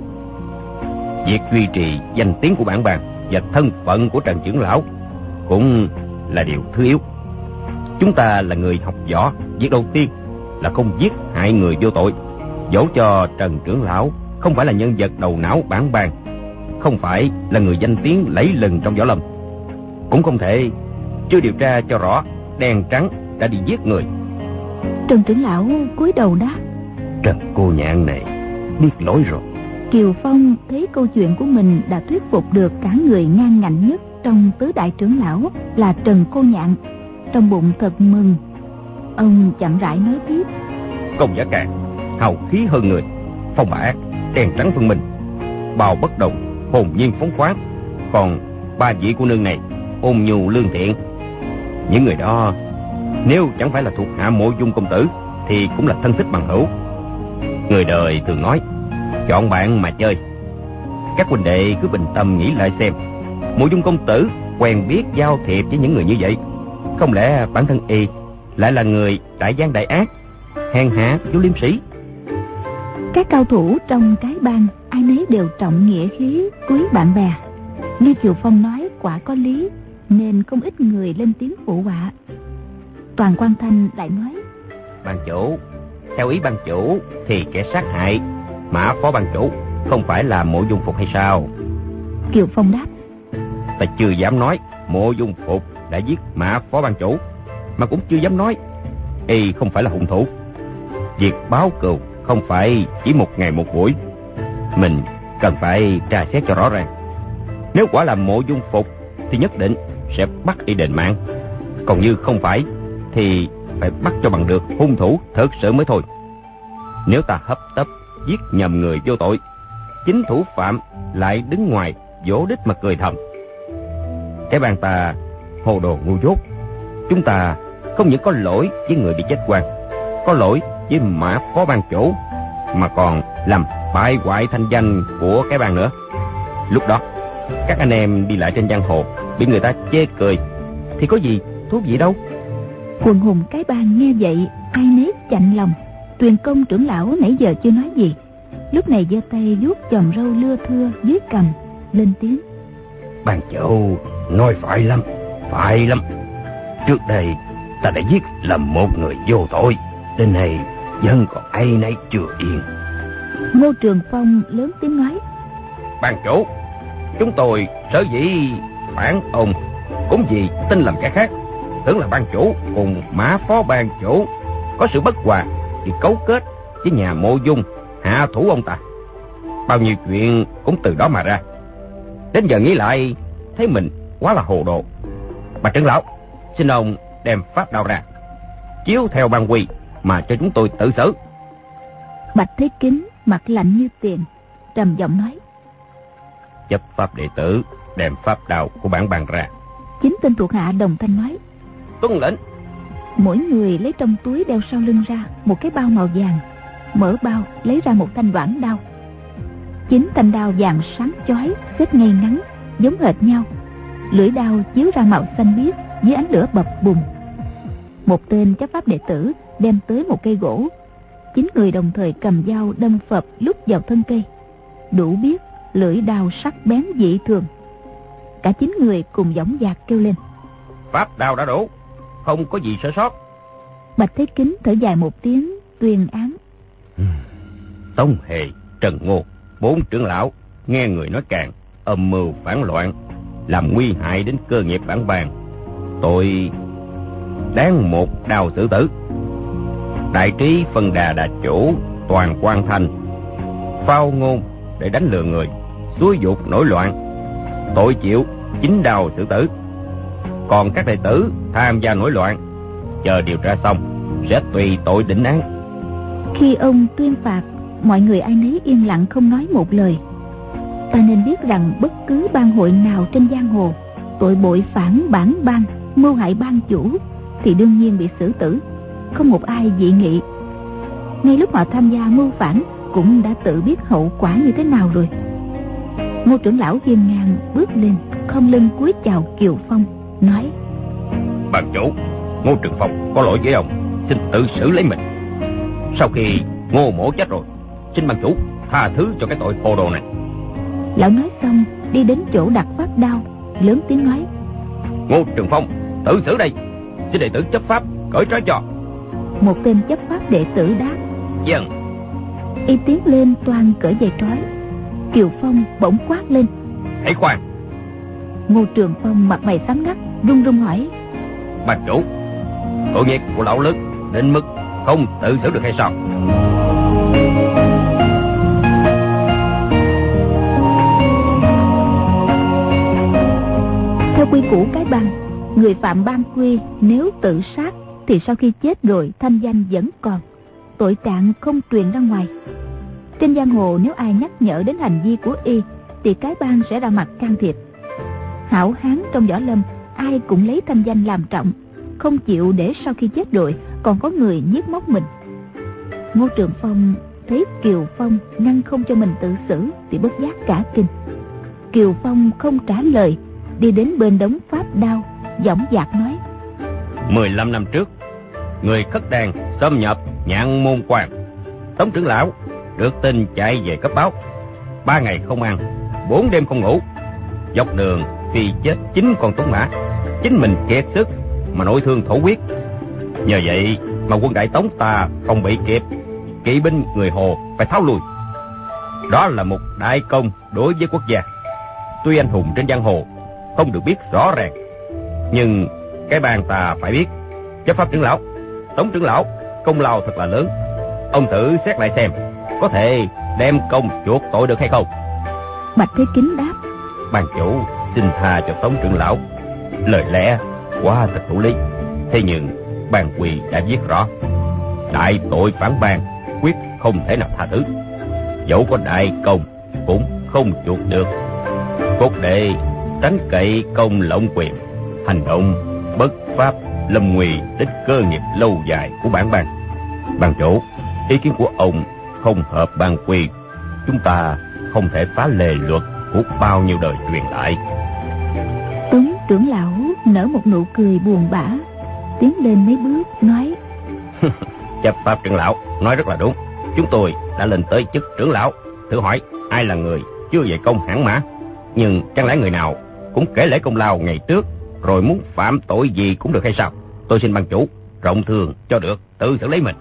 việc duy trì danh tiếng của bản bang và thân phận của Trần trưởng lão cũng là điều thứ yếu. Chúng ta là người học võ, việc đầu tiên là không giết hại người vô tội. Dẫu cho Trần trưởng lão không phải là nhân vật đầu não bản bang, không phải là người danh tiếng lẫy lừng trong võ lâm, cũng không thể chưa điều tra cho rõ đen trắng đã đi giết người. Trần trưởng lão cúi đầu đáp: Trần cô nhạn này biết lỗi rồi. Kiều Phong thấy câu chuyện của mình đã thuyết phục được cả người ngang ngạnh nhất trong tứ đại trưởng lão là Trần cô nhạn, trong bụng thật mừng. Ông chậm rãi nói tiếp: Công giả cạn, hào khí hơn người. Phong Bà Ác đen trắng phân minh, bào bất đồng, hồn nhiên phóng khoáng. Còn ba vị cô nương này ôn nhu lương thiện. Những người đó nếu chẳng phải là thuộc hạ Mộ Dung công tử thì cũng là thân thích bằng hữu. Người đời thường nói chọn bạn mà chơi. Các huynh đệ cứ bình tâm nghĩ lại xem, Mộ Dung công tử quen biết giao thiệp với những người như vậy, không lẽ bản thân Y lại là người đại gian đại ác, hèn hạ vô liêm sĩ? Các cao thủ trong cái bang ai nấy đều trọng nghĩa khí, quý bạn bè. Như Kiều Phong nói quả có lý, nên không ít người lên tiếng phụ họa. Toàn Quan Thanh lại nói: Ban chủ, theo ý ban chủ thì kẻ sát hại Mã phó ban chủ không phải là Mộ Dung Phục hay sao? Kiều Phong đáp: Ta chưa dám nói Mộ Dung Phục đã giết Mã phó ban chủ, mà cũng chưa dám nói Y không phải là hung thủ. việc báo cừu không phải chỉ một ngày một buổi. Mình cần phải tra xét cho rõ ràng. Nếu quả là Mộ Dung Phục thì nhất định sẽ bắt y đền mạng. Còn như không phải thì phải bắt cho bằng được hung thủ thật sự mới thôi. Nếu ta hấp tấp giết nhầm người vô tội, chính thủ phạm lại đứng ngoài vỗ đít mà cười thầm. Cái bang ta hồ đồ ngu dốt. Chúng ta không những có lỗi với người bị chết oan, có lỗi với Mã phó ban chủ, mà còn làm bại hoại thanh danh của cái bang nữa. Lúc đó các anh em đi lại trên giang hồ bị người ta chê cười thì có gì thú vị đâu. Quần hùng cái bang nghe vậy ai nấy chạnh lòng. Tuyền Công trưởng lão nãy giờ chưa nói gì, lúc này giơ tay vuốt chòm râu lưa thưa dưới cằm, lên tiếng. Ban chủ nói phải lắm, phải lắm. Trước đây ta đã giết lầm một người vô tội, đến nay vẫn còn áy náy chưa yên. Ngô Trường Phong lớn tiếng nói. Ban chủ, chúng tôi sở dĩ phản ông cũng vì tin lầm cái khác, tưởng là ban chủ cùng Mã phó ban chủ có sự bất hòa thì cấu kết với nhà Mộ Dung hạ thủ ông ta. Bao nhiêu chuyện cũng từ đó mà ra. Đến giờ nghĩ lại thấy mình quá là hồ đồ. Bà trưởng lão, xin ông đem pháp đao ra, chiếu theo ban quy mà cho chúng tôi tự xử. Bạch Thế Kính mặt lạnh như tiền, trầm giọng nói. Chấp pháp đệ tử đem pháp đao của bản bàn ra. 9 tên thuộc hạ đồng thanh nói. Tuân lệnh. Mỗi người lấy trong túi đeo sau lưng ra một cái bao màu vàng, mở bao lấy ra một thanh đoạn đao. 9 thanh đao vàng sáng chói xếp ngay ngắn giống hệt nhau, lưỡi đao chiếu ra màu xanh biếc dưới ánh lửa bập bùng. Một tên chấp pháp đệ tử đem tới một cây gỗ. 9 người đồng thời cầm dao đâm phập lúc vào thân cây, đủ biết lưỡi đao sắc bén dị thường. Cả 9 người cùng dõng dạc kêu lên. Pháp đao đã đủ, không có gì sơ sót. Bạch Thế Kính thở dài một tiếng, tuyên án. Tống Hề, Trần Ngô, 4 trưởng lão nghe người nói càng, âm mưu phản loạn, làm nguy hại đến cơ nghiệp bản bang, tội đáng một đao xử tử. Đại trí phân đà đà chủ Toàn Quan Thành phao ngôn để đánh lừa người, xúi dục nổi loạn, tội chịu 9 đao xử tử. Còn các đệ tử tham gia nổi loạn, chờ điều tra xong sẽ tùy tội định án. Khi ông tuyên phạt, mọi người ai nấy yên lặng không nói một lời. Ta nên biết rằng bất cứ bang hội nào trên giang hồ tội bội phản bản bang, mưu hại bang chủ thì đương nhiên bị xử tử, không một ai dị nghị. Ngay lúc họ tham gia mưu phản cũng đã tự biết hậu quả như thế nào rồi. Ngô trưởng lão hiên ngang bước lên, khom lưng cúi chào Kiều Phong, nói. Ban chủ, Ngô Trường Phong có lỗi với ông, xin tự xử lấy mình. Sau khi Ngô mổ chết rồi, xin ban chủ tha thứ cho cái tội hồ đồ này. Lão nói xong đi đến chỗ đặt phát đao, lớn tiếng nói. Ngô Trường Phong tự xử đây, xin đệ tử chấp pháp cởi trói cho. Một tên chấp pháp đệ tử đáp. Vâng. Y tiến lên toan cởi dây trói. Kiều Phong bỗng quát lên. Hãy khoan. Ngô Trường Phong mặt mày xám ngắt, run run hỏi. Ban chủ, tội nghiệp của lão lớn đến mức không tự xử được hay sao? Theo quy củ cái bang, người phạm ban quy nếu tự sát thì sau khi chết rồi thanh danh vẫn còn, tội trạng không truyền ra ngoài. Trên giang hồ nếu ai nhắc nhở đến hành vi của y thì cái bang sẽ ra mặt can thiệp. Hảo hán trong võ lâm ai cũng lấy thanh danh làm trọng, không chịu để sau khi chết rồi còn có người nhiếc móc mình. Ngô Trường Phong thấy Kiều Phong ngăn không cho mình tự xử thì bất giác cả kinh. Kiều Phong không trả lời, đi đến bên đống pháp đao, dõng dạc nói. 15 năm trước, người khất đàn xâm nhập Nhạn Môn Quan. Tống trưởng lão được tin chạy về cấp báo. 3 ngày không ăn, 4 đêm không ngủ. Dọc đường thì chết 9 con tuấn mã, chính mình kiệt sức mà nội thương thổ huyết. Nhờ vậy mà quân Đại Tống ta không bị kịp, kỵ binh người Hồ phải tháo lui. Đó là một đại công đối với quốc gia. Tuy anh hùng trên giang hồ không được biết rõ ràng, nhưng cái bang ta phải biết. Chấp pháp trưởng lão, Tống trưởng lão công lao thật là lớn. ông thử xét lại xem, có thể đem công chuộc tội được hay không? Bạch Thế Kính đáp: Ban chủ xin tha cho Tống trưởng lão, lời lẽ quá thật thủ lý. Thế nhưng ban quỳ đã viết rõ, đại tội phản bang quyết không thể nào tha thứ. Dẫu có đại công cũng không chuộc được. Cốt đệ tránh cậy công lộng quyền, hành động bất pháp, lâm nguy đến cơ nghiệp lâu dài của bản bang. Ban chủ, ý kiến của ông không hợp ban quy. Chúng ta không thể phá lề luật của bao nhiêu đời truyền lại. Tống trưởng lão nở một nụ cười buồn bã, tiến lên mấy bước nói: Chấp pháp trưởng lão nói rất là đúng. Chúng tôi đã lên tới chức trưởng lão, thử hỏi ai là người chưa về công hãn mã? Nhưng chẳng lẽ người nào cũng kể lễ công lao ngày trước, rồi muốn phạm tội gì cũng được hay sao? Tôi xin ban chủ rộng thường cho được, tự xử lấy mình.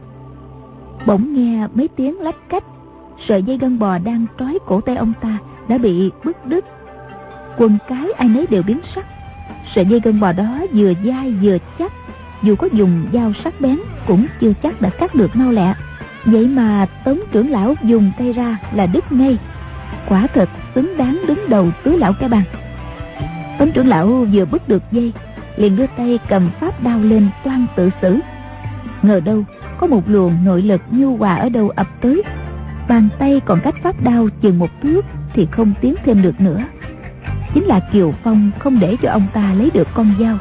Bỗng nghe mấy tiếng lách cách, sợi dây gân bò đang trói cổ tay ông ta đã bị bứt đứt. Quần cái ai nấy đều biến sắc. Sợi dây gân bò đó vừa dai vừa chắc, dù có dùng dao sắc bén cũng chưa chắc đã cắt được mau lẹ. Vậy mà Tống trưởng lão dùng tay ra là đứt ngay. Quả thật xứng đáng đứng đầu tứ lão cái bang. Tống trưởng lão vừa bứt được dây, liền đưa tay cầm pháp đao lên toan tự xử. Ngờ đâu có một luồng nội lực nhu hòa ở đâu ập tới, bàn tay còn cách pháp đao chừng một thước thì không tiến thêm được nữa. Chính là Kiều Phong không để cho ông ta lấy được con dao.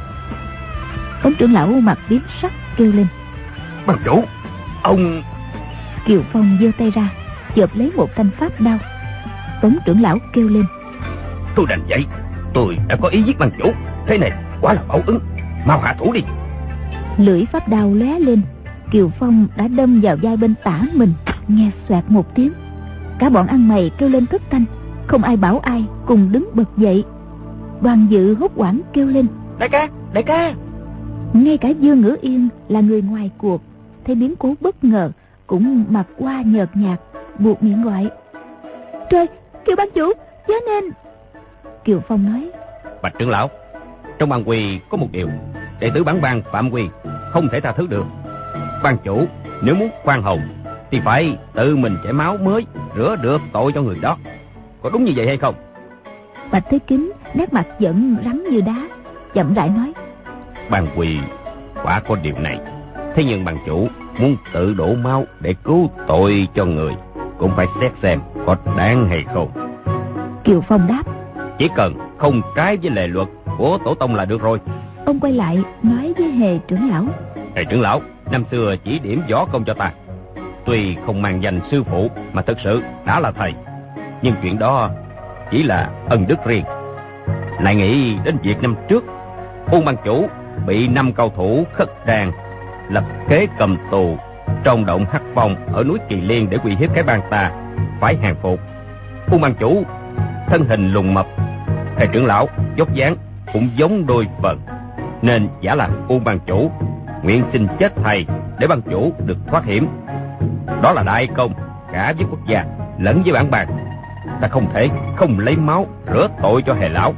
Tống trưởng lão mặt biến sắc kêu lên: Ban chủ, ông... Kiều Phong giơ tay ra chộp lấy một thanh pháp đao. Tống trưởng lão kêu lên: Tôi đành vậy, tôi đã có ý giết ban chủ, thế này quá là báo ứng, mau hạ thủ đi. Lưỡi pháp đao lóe lên, Kiều Phong đã đâm vào vai bên tả mình, nghe xoẹt một tiếng. Cả bọn ăn mày kêu lên thất thanh, không ai bảo ai, cùng đứng bật dậy. Đoàn Dự hốt hoảng kêu lên: Đại ca, đại ca! Ngay cả Dương Ngữ Yên là người ngoài cuộc, thấy biến cố bất ngờ cũng mặt qua nhợt nhạt, buộc miệng gọi: Trời, Kiều ban chủ, chớ nên. Kiều Phong nói: Bạch trưởng lão, trong ban quy có một điều, đệ tử bản bang phạm quy không thể tha thứ được. Ban chủ nếu muốn khoan hồng thì phải tự mình chảy máu mới rửa được tội cho người đó. Có đúng như vậy hay không? Bạch Thế Kính nét mặt giận rắn như đá, chậm rãi nói: Ban quy quả có điều này, thế nhưng ban chủ muốn tự đổ máu để cứu tội cho người cũng phải xét xem có đáng hay không. Kiều Phong đáp: Chỉ cần không trái với lề luật của tổ tông là được rồi. Ông quay lại nói với Hề trưởng lão: Hề trưởng lão năm xưa chỉ điểm võ công cho ta, tuy không mang danh sư phụ mà thực sự đã là thầy, nhưng chuyện đó chỉ là ân đức riêng. Lại nghĩ đến việc năm trước Ôn ban chủ bị 5 cao thủ khất đàn lập kế cầm tù trong động Hắc Phong ở núi Kỳ Liên để uy hiếp cái bang ta phải hàng phục. Ôn ban chủ thân hình lùn mập, thầy trưởng lão dốc dáng cũng giống đôi phần, nên giả làm Ôn ban chủ nguyện xin chết thầy để ban chủ được thoát hiểm. Đó là đại công cả với quốc gia lẫn với bản bang, ta không thể không lấy máu rửa tội cho Hề lão.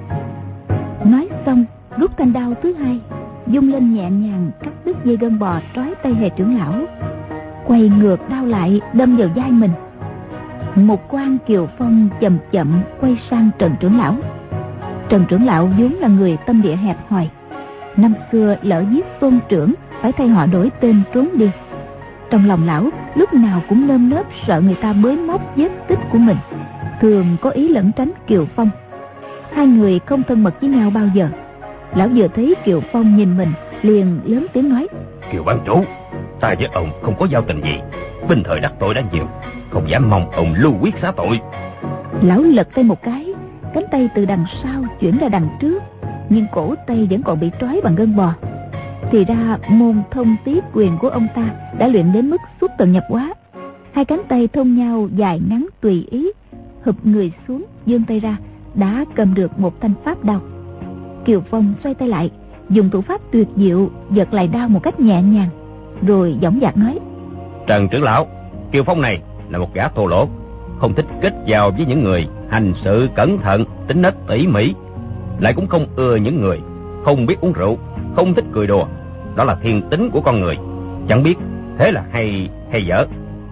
Nói xong rút thanh đao thứ hai, dung lên nhẹ nhàng cắt đứt dây gân bò trói tay Hề trưởng lão, quay ngược đao lại đâm vào vai mình. Một quan Kiều Phong chậm chậm quay sang Trần trưởng lão. Trần trưởng lão vốn là người tâm địa hẹp hòi, năm xưa lỡ giết tôn trưởng phải thay họ đổi tên trốn đi. Trong lòng lão lúc nào cũng nơm nớp sợ người ta bới móc vết tích của mình, thường có ý lẩn tránh Kiều Phong. Hai người không thân mật với nhau bao giờ. Lão vừa thấy Kiều Phong nhìn mình liền lớn tiếng nói: Kiều ban chủ, ta với ông không có giao tình gì, bình thời đắc tội đã nhiều, không dám mong ông lưu quyết xá tội. Lão lật tay một cái, cánh tay từ đằng sau chuyển ra đằng trước, nhưng cổ tay vẫn còn bị trói bằng gân bò. Thì ra môn thông tí quyền của ông ta đã luyện đến mức xuất tận nhập hóa. Hai cánh tay thông nhau dài ngắn tùy ý, hụp người xuống giương tay ra đã cầm được một thanh pháp đao. Kiều Phong xoay tay lại, dùng thủ pháp tuyệt diệu giật lại đao một cách nhẹ nhàng, rồi dõng dạc nói: Trần trưởng lão, Kiều Phong này là một gã thô lỗ, không thích kết giao với những người hành sự cẩn thận, tính nết tỉ mỉ, lại cũng không ưa những người không biết uống rượu, không thích cười đùa. Đó là thiên tính của con người, chẳng biết thế là hay hay dở.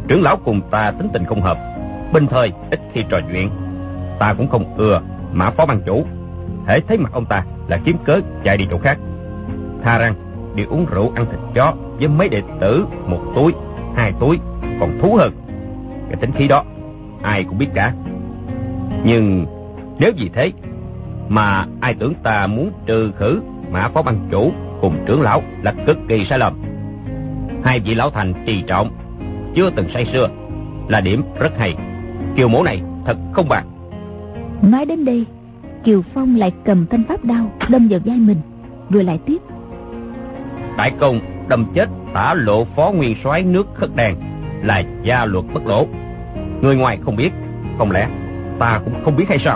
Trưởng lão cùng ta tính tình không hợp, bình thời ít khi trò chuyện. Ta cũng không ưa Mã phó ban chủ, hễ thấy mặt ông ta là kiếm cớ chạy đi chỗ khác. Tha rằng đi uống rượu ăn thịt chó với mấy đệ tử 1 túi 2 túi còn thú hơn. Cái tính khí đó ai cũng biết cả. Nhưng nếu vì thế mà ai tưởng ta muốn trừ khử Mã phó ban chủ cùng trưởng lão là cực kỳ sai lầm. Hai vị lão thành trì trọng, chưa từng say sưa, là điểm rất hay. Kiều mẫu này thật không bàn. Nói đến đây, Kiều Phong lại cầm thanh pháp đao đâm vào vai mình, rồi lại tiếp: Đại công đâm chết Tả Lộ phó nguyên soái nước Khất Đàn là gia luật bất lỗ. Người ngoài không biết, không lẽ ta cũng không biết hay sao?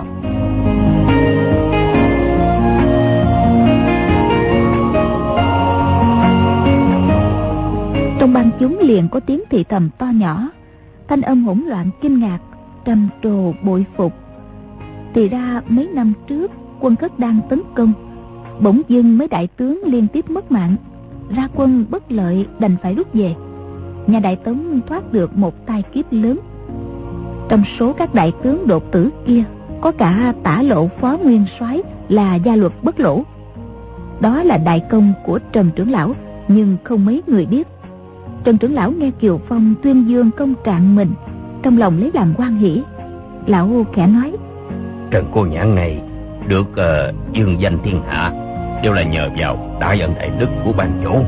Trong ban chúng liền có tiếng thì thầm to nhỏ, thanh âm hỗn loạn kinh ngạc, trầm trồ bội phục. Thì ra mấy năm trước quân Khất Đan tấn công, bỗng dưng mấy đại tướng liên tiếp mất mạng, ra quân bất lợi đành phải rút về. Nhà Đại Tống thoát được một tai kiếp lớn. Trong số các đại tướng đột tử kia có cả Tả Lộ phó nguyên soái là gia luật bất lỗ. Đó là đại công của Trần trưởng lão, nhưng không mấy người biết. Trần trưởng lão nghe Kiều Phong tuyên dương công trạng mình, trong lòng lấy làm hoan hỉ. Lão khẽ nói: Trần cô nhãn này được dương danh thiên hạ đều là nhờ vào đại ân đại đức của ban chủ.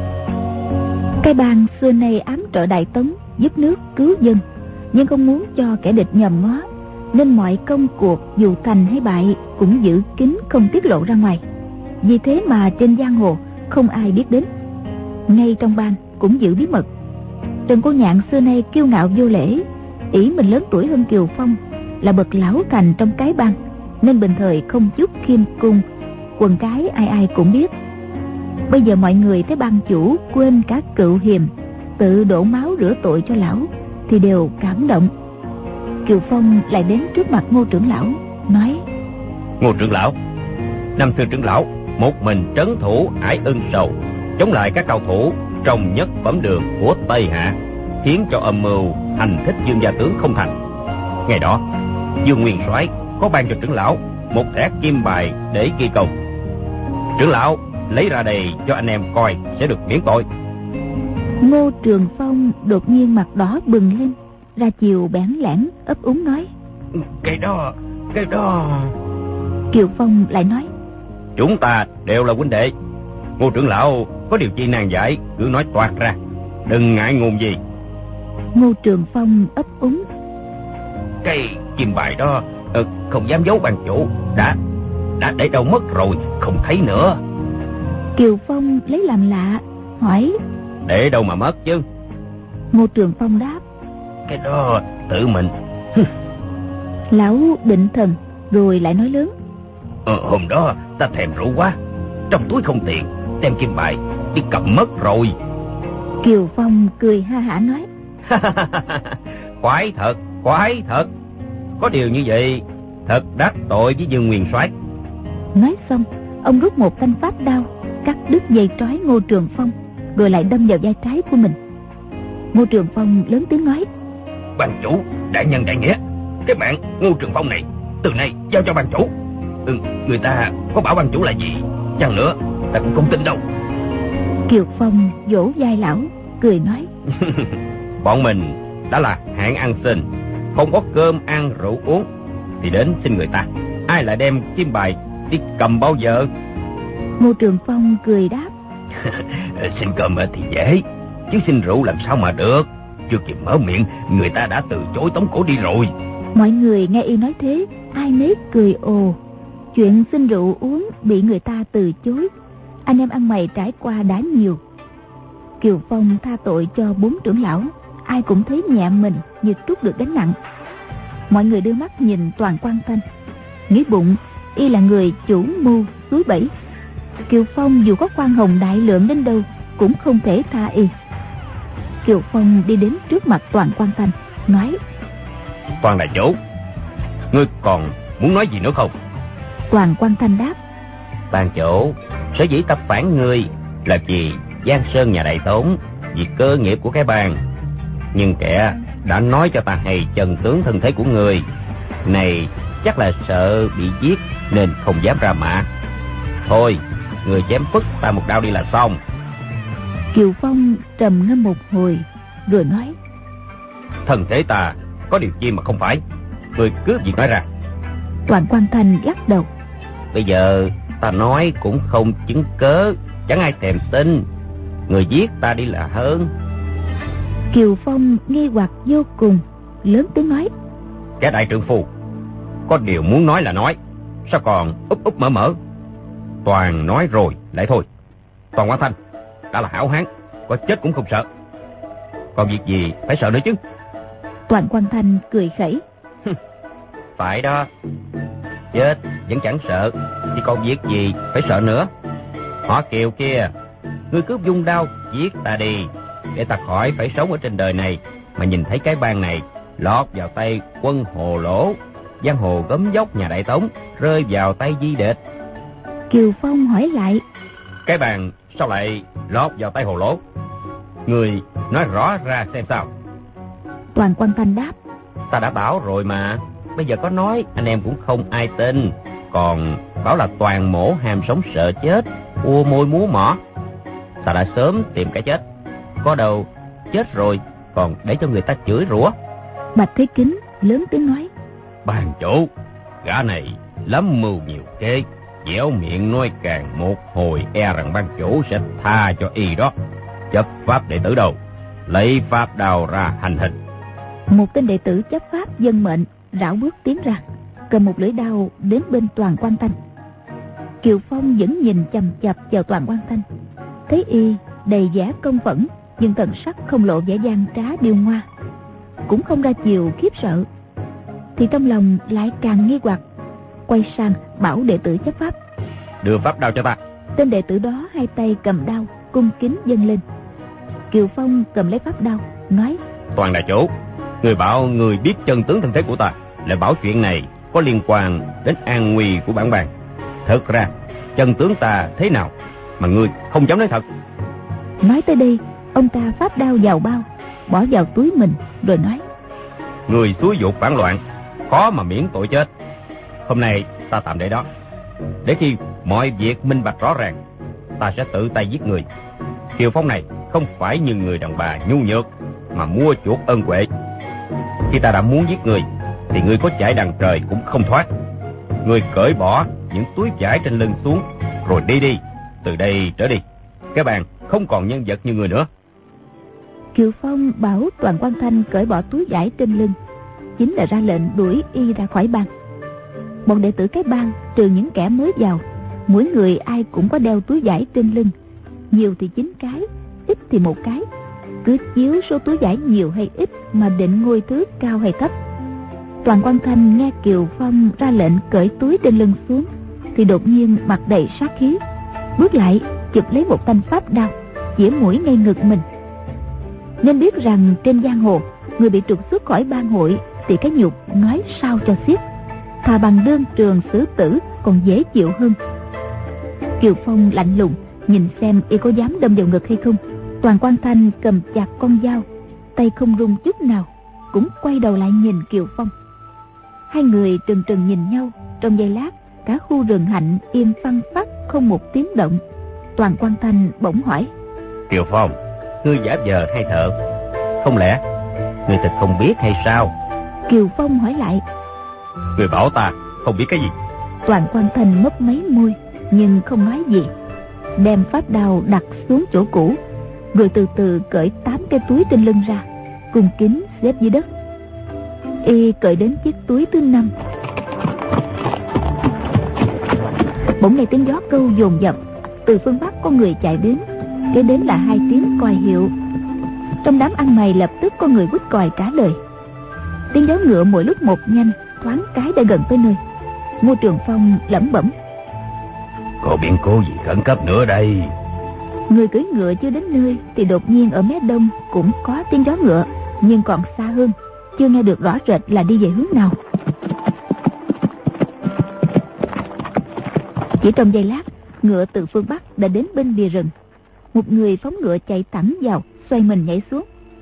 Cái bang xưa nay ám trợ Đại Tống, giúp nước cứu dân, nhưng không muốn cho kẻ địch nhòm ngó, nên mọi công cuộc dù thành hay bại cũng giữ kín không tiết lộ ra ngoài. Vì thế mà trên giang hồ không ai biết đến, ngay trong bang cũng giữ bí mật. Trần Cô Nhạn xưa nay kiêu ngạo vô lễ, ỷ mình lớn tuổi hơn Kiều Phong, là bậc lão thành trong cái bang, nên bình thời không chút khiêm cung, quần cái ai ai cũng biết. Bây giờ mọi người thấy ban chủ quên cả cựu hiềm, tự đổ máu rửa tội cho lão, thì đều cảm động. Kiều Phong lại đến trước mặt Ngô trưởng lão, nói: Ngô trưởng lão, năm xưa trưởng lão một mình trấn thủ Ải Ân Sầu, chống lại các cao thủ trong nhất phẩm đường của Tây Hạ, khiến cho âm mưu hành thích Dương gia tướng không thành. Ngày đó Dương nguyên soái có ban cho trưởng lão một thẻ kim bài để ghi công. Trưởng lão lấy ra đây cho anh em coi sẽ được miễn tội. Ngô Trường Phong đột nhiên mặt đỏ bừng lên, ra chiều bẽn lẽn ấp úng nói: Cái đó. Kiều Phong lại nói: Chúng ta đều là huynh đệ, Ngô trưởng lão có điều chi nan giải cứ nói toạc ra, đừng ngại ngùng gì. Ngô Trường Phong ấp úng: Cái kim bài đó không dám giấu ban chủ, đã để đâu mất rồi, không thấy nữa. Kiều Phong lấy làm lạ, hỏi: Để đâu mà mất chứ? Ngô Trường Phong đáp: Cái đó tự mình. Lão định thần rồi lại nói lớn: Hôm đó ta thèm rượu quá, trong túi không tiền, đem kim bài đi cầm mất rồi. Kiều Phong cười ha hả nói: Quái thật, có điều như vậy thật đắc tội với Dương nguyên soái. Nói xong, ông rút một thanh pháp đao cắt đứt dây trói Ngô Trường Phong, rồi lại đâm vào vai trái của mình. Ngô Trường Phong lớn tiếng nói: Ban chủ đại nhân đại nghĩa, cái mạng Ngô Trường Phong này từ nay giao cho ban chủ. Người ta có bảo ban chủ là gì chăng nữa ta cũng không tin đâu. Kiều Phong vỗ vai lão, cười nói: Bọn mình đã là hạng ăn xin, không có cơm ăn rượu uống thì đến xin người ta, ai lại đem kim bài đi cầm bao giờ? Ngô Trường Phong cười đáp: Xin cơm thì dễ, chứ xin rượu làm sao mà được. Chưa kịp mở miệng, người ta đã từ chối tống cổ đi rồi. Mọi người nghe y nói thế, ai nấy cười ồ. Chuyện xin rượu uống bị người ta từ chối, anh em ăn mày trải qua đã nhiều. Kiều Phong tha tội cho 4 trưởng lão, ai cũng thấy nhẹ mình như trút được gánh nặng. Mọi người đưa mắt nhìn Toàn Quan Thanh, nghĩ bụng y là người chủ mưu suối bẫy. Kiều Phong dù có khoan hồng đại lượng đến đâu cũng không thể tha y. Kiều Phong đi đến trước mặt Toàn Quan Thanh, nói: Toàn đại chủ, ngươi còn muốn nói gì nữa không? Toàn Quan Thanh đáp: Ban chủ, sở dĩ tập phản ngươi là vì Giang Sơn nhà Đại Tống, vì cơ nghiệp của cái bang. Nhưng kẻ đã nói cho ta hay chân tướng thân thế của người. Này chắc là sợ bị giết nên không dám ra mặt. Thôi, người chém phức ta một đao đi là xong. Kiều Phong trầm ngâm một hồi rồi nói: Thân thế ta có điều chi mà không phải, người cứ việc nói ra. Toàn Quan Thanh lắc đầu: Bây giờ ta nói cũng không chứng cớ, chẳng ai thèm tin. Người giết ta đi là hơn. Kiều Phong nghi hoặc vô cùng, lớn tiếng nói: Cái đại trượng phu có điều muốn nói là nói, sao còn úp úp mở mở. Toàn nói rồi lại thôi. Toàn Quan Thanh đã là hảo hán, có chết cũng không sợ, còn việc gì phải sợ nữa chứ. Toàn Quan Thanh cười khẩy: Phải đó, chết vẫn chẳng sợ, thì còn việc gì phải sợ nữa. Họ Kiều kia, ngươi cứ vung đao giết ta đi, để ta khỏi phải sống ở trên đời này mà nhìn thấy cái bang này lọt vào tay quân Hồ Lỗ, giang hồ gấm dốc nhà Đại Tống rơi vào tay Di Địch. Kiều Phong hỏi lại: Cái bang sao lại lọt vào tay Hồ Lỗ? Người nói rõ ra xem sao. Toàn Quan Thanh đáp: Ta đã bảo rồi mà, bây giờ có nói anh em cũng không ai tin. Còn bảo là Toàn mổ ham sống sợ chết, ua môi múa mỏ. Ta đã sớm tìm cái chết, có đâu chết rồi còn để cho người ta chửi rủa. Bạch Thế Kính lớn tiếng nói: Bàn chủ, gã này lắm mưu nhiều kế, dẻo miệng nói càng một hồi, e rằng ban chủ sẽ tha cho y đó. Chấp pháp đệ tử đâu, lấy pháp đao ra hành hình. Một tên đệ tử chấp pháp dân mệnh rảo bước tiến ra, cầm một lưỡi đao đến bên Toàn Quan Thanh. Kiều Phong vẫn nhìn chằm chằm vào Toàn Quan Thanh, thấy y đầy vẻ công phẫn, nhưng thần sắc không lộ vẻ gian trá điêu ngoa, cũng không ra chiều khiếp sợ, thì trong lòng lại càng nghi hoặc. Quay sang bảo đệ tử chấp pháp: Đưa pháp đao cho ta. Tên đệ tử đó hai tay cầm đao cung kính dâng lên. Kiều Phong cầm lấy pháp đao nói: Toàn đại chủ, người bảo người biết chân tướng thân thế của ta, lại bảo chuyện này có liên quan đến an nguy của bản bang. Thật ra chân tướng ta thế nào mà ngươi không dám nói thật? Nói tới đây, ông ta pháp đao vào bao, bỏ vào túi mình rồi nói: Người xúi giục phản loạn, khó mà miễn tội chết. Hôm nay ta tạm để đó, để khi mọi việc minh bạch rõ ràng, ta sẽ tự tay giết người. Kiều Phong này không phải như người đàn bà nhu nhược mà mua chuộc ân huệ. Khi ta đã muốn giết người thì ngươi có chải đằng trời cũng không thoát. Ngươi cởi bỏ những túi vải trên lưng xuống rồi đi đi. Từ đây trở đi, cái bàn không còn nhân vật như người nữa. Kiều Phong bảo Toàn Quan Thanh cởi bỏ túi vải trên lưng, chính là ra lệnh đuổi y ra khỏi bang. Bọn đệ tử cái bang trừ những kẻ mới vào, mỗi người ai cũng có đeo túi vải trên lưng, nhiều thì 9 cái, ít thì 1 cái. Cứ chiếu số túi vải nhiều hay ít mà định ngôi thứ cao hay thấp. Toàn Quan Thanh nghe Kiều Phong ra lệnh cởi túi trên lưng xuống thì đột nhiên mặt đầy sát khí, bước lại chụp lấy một thanh pháp đao, chĩa mũi ngay ngực mình. Nên biết rằng trên giang hồ, người bị trục xuất khỏi bang hội thì cái nhục nói sao cho xiết, thà bằng đơn trường xử tử còn dễ chịu hơn. Kiều Phong lạnh lùng nhìn xem y có dám đâm vào ngực hay không. Toàn Quan Thanh cầm chặt con dao, tay không rung chút nào, cũng quay đầu lại nhìn Kiều Phong. Hai người trừng trừng nhìn nhau. Trong giây lát, cả khu rừng hạnh im phăng phắc, không một tiếng động. Toàn Quan Thanh bỗng hỏi: Kiều Phong, ngươi giả vờ hay thợ? Không lẽ ngươi thật không biết hay sao? Kiều Phong hỏi lại: Ngươi bảo ta không biết cái gì? Toàn Quan Thanh mấp máy môi nhưng không nói gì, đem pháp đao đặt xuống chỗ cũ, rồi từ từ cởi 8 cái túi trên lưng ra, cung kính xếp dưới đất. Y cởi đến chiếc túi thứ 5. Bỗng nghe tiếng gió câu dồn dập, từ phương bắc có người chạy đến, kế đến là 2 tiếng còi hiệu. Trong đám ăn mày lập tức có người quýt còi trả lời. Tiếng gió ngựa mỗi lúc một nhanh, thoáng cái đã gần tới nơi. Ngô Trường Phong lẩm bẩm: Có biến cố gì khẩn cấp nữa đây? Người cưỡi ngựa chưa đến nơi thì đột nhiên ở mé đông cũng có tiếng gió ngựa, nhưng còn xa hơn, chưa nghe được rõ rệt là đi về hướng nào. Chỉ trong giây lát, ngựa từ phương bắc đã đến bên bìa rừng. Một người phóng ngựa chạy thẳng vào, xoay mình nhảy xuống.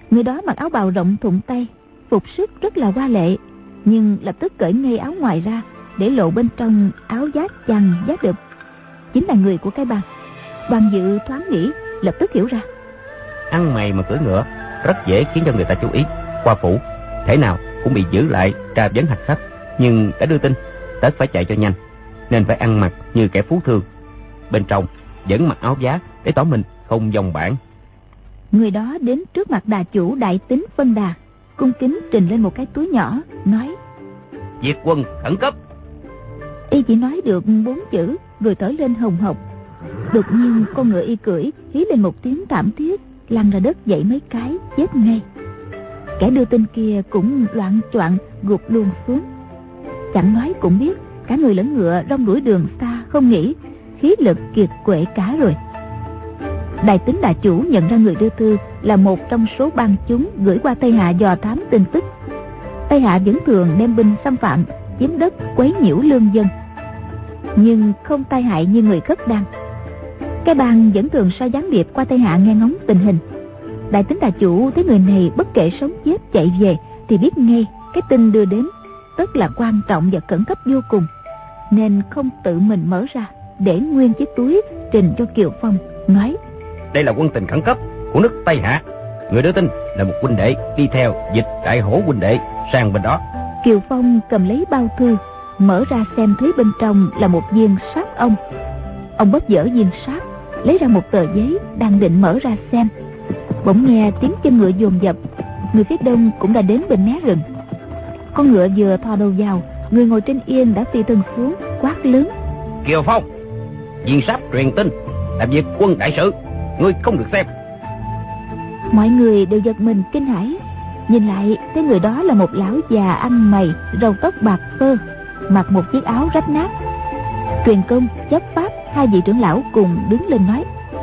Người đó mặc áo bào rộng thụng tay, phục sức rất là hoa lệ, nhưng lập tức cởi ngay áo ngoài ra, để lộ bên trong áo giá chằng giá đực. Chính là người của cái bang. Đoàn Dự thoáng nghĩ, lập tức hiểu ra. Ăn mày mà cưỡi ngựa rất dễ khiến cho người ta chú ý. Qua phủ thể nào cũng bị giữ lại tra vấn hạch sách, nhưng đã đưa tin tất phải chạy cho nhanh, nên phải ăn mặc như kẻ phú thương. Bên trong vẫn mặc áo giá để tỏ mình không dòng bản. Người đó đến trước mặt đà chủ Đại Tín Phân Đà, cung kính trình lên một cái túi nhỏ, nói: Diệt quân khẩn cấp. Y chỉ nói được 4 chữ rồi thở lên hồng hộc. Đột nhiên con ngựa Y cưỡi hí lên một tiếng thảm thiết, lăn ra đất dậy mấy cái, chết ngay. Kẻ đưa tin kia cũng loạng choạng gục luôn xuống. Chẳng nói cũng biết, cả người lẫn ngựa rong đuổi đường xa không nghỉ, khí lực kiệt quệ cả rồi. Đại Tín đà chủ nhận ra người đưa thư là một trong số bang chúng gửi qua Tây Hạ dò thám tin tức. Tây Hạ vẫn thường đem binh xâm phạm, chiếm đất, quấy nhiễu lương dân, nhưng không tai hại như người Khất Đan. Cái bang vẫn thường sai gián điệp qua Tây Hạ nghe ngóng tình hình. Đại Tín đà chủ thấy người này bất kể sống chết chạy về thì biết ngay cái tin đưa đến rất là quan trọng và khẩn cấp vô cùng, nên không tự mình mở ra, để nguyên chiếc túi trình cho Kiều Phong, nói: Đây là quân tình khẩn cấp của nước Tây Hạ. Người đưa tin là một huynh đệ đi theo Dịch Đại Hổ huynh đệ sang bên đó. Kiều Phong cầm lấy bao thư, mở ra xem thấy bên trong là một viên sáp ông. Ông bóp dở viên sáp, lấy ra một tờ giấy, đang định mở ra xem, bỗng nghe tiếng chân ngựa dồn dập. Người phía đông cũng đã đến bên mé rừng. Con ngựa vừa thò đầu vào, người ngồi trên yên đã phi thân xuống, quát lớn: Kiều Phong, viên sáp truyền tin là việc quân đại sự, ngươi không được xem. Mọi người đều giật mình kinh hãi, nhìn lại thấy người đó là một lão già ăn mày, râu tóc bạc phơ, mặc một chiếc áo rách nát. Truyền Công, Chấp Pháp, hai vị trưởng lão cùng đứng lên nói: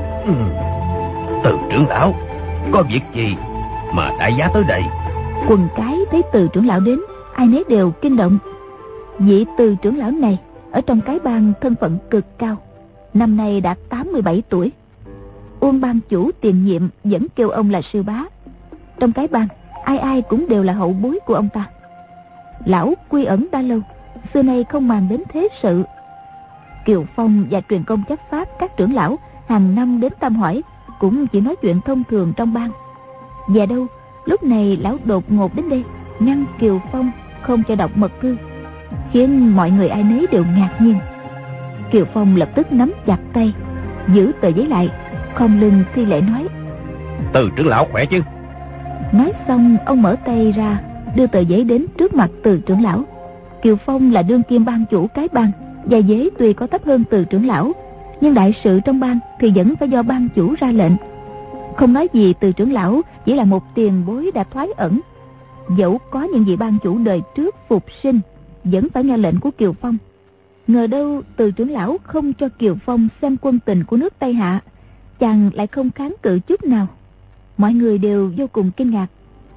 Từ trưởng lão, có việc gì mà đại giá tới đây? Quần cái thấy Từ trưởng lão đến, ai nấy đều kinh động. Vị Từ trưởng lão này ở trong cái bang thân phận cực cao, năm nay đã 87 tuổi. Uông bang chủ tiền nhiệm vẫn kêu ông là sư bá. Trong cái bang ai ai cũng đều là hậu bối của ông ta. Lão quy ẩn đã lâu, xưa nay không màng đến thế sự. Kiều Phong và Truyền Công, Chấp Pháp các trưởng lão hàng năm đến thăm hỏi, cũng chỉ nói chuyện thông thường trong bang. Và đâu lúc này lão đột ngột đến đây, ngăn Kiều Phong không cho đọc mật thư, khiến mọi người ai nấy đều ngạc nhiên. Kiều Phong lập tức nắm chặt tay, giữ tờ giấy lại, khom lưng thi lễ nói: Từ trưởng lão khỏe chứ? Nói xong ông mở tay ra, đưa tờ giấy đến trước mặt Từ trưởng lão. Kiều Phong là đương kim bang chủ cái bang, gia giới tuy có thấp hơn Từ trưởng lão, nhưng đại sự trong bang thì vẫn phải do bang chủ ra lệnh. Không nói gì, Từ trưởng lão chỉ là một tiền bối đã thoái ẩn, dẫu có những vị bang chủ đời trước phục sinh vẫn phải nghe lệnh của Kiều Phong. Ngờ đâu Từ trưởng lão không cho Kiều Phong xem quân tình của nước Tây Hạ, chàng lại không kháng cự chút nào. Mọi người đều vô cùng kinh ngạc.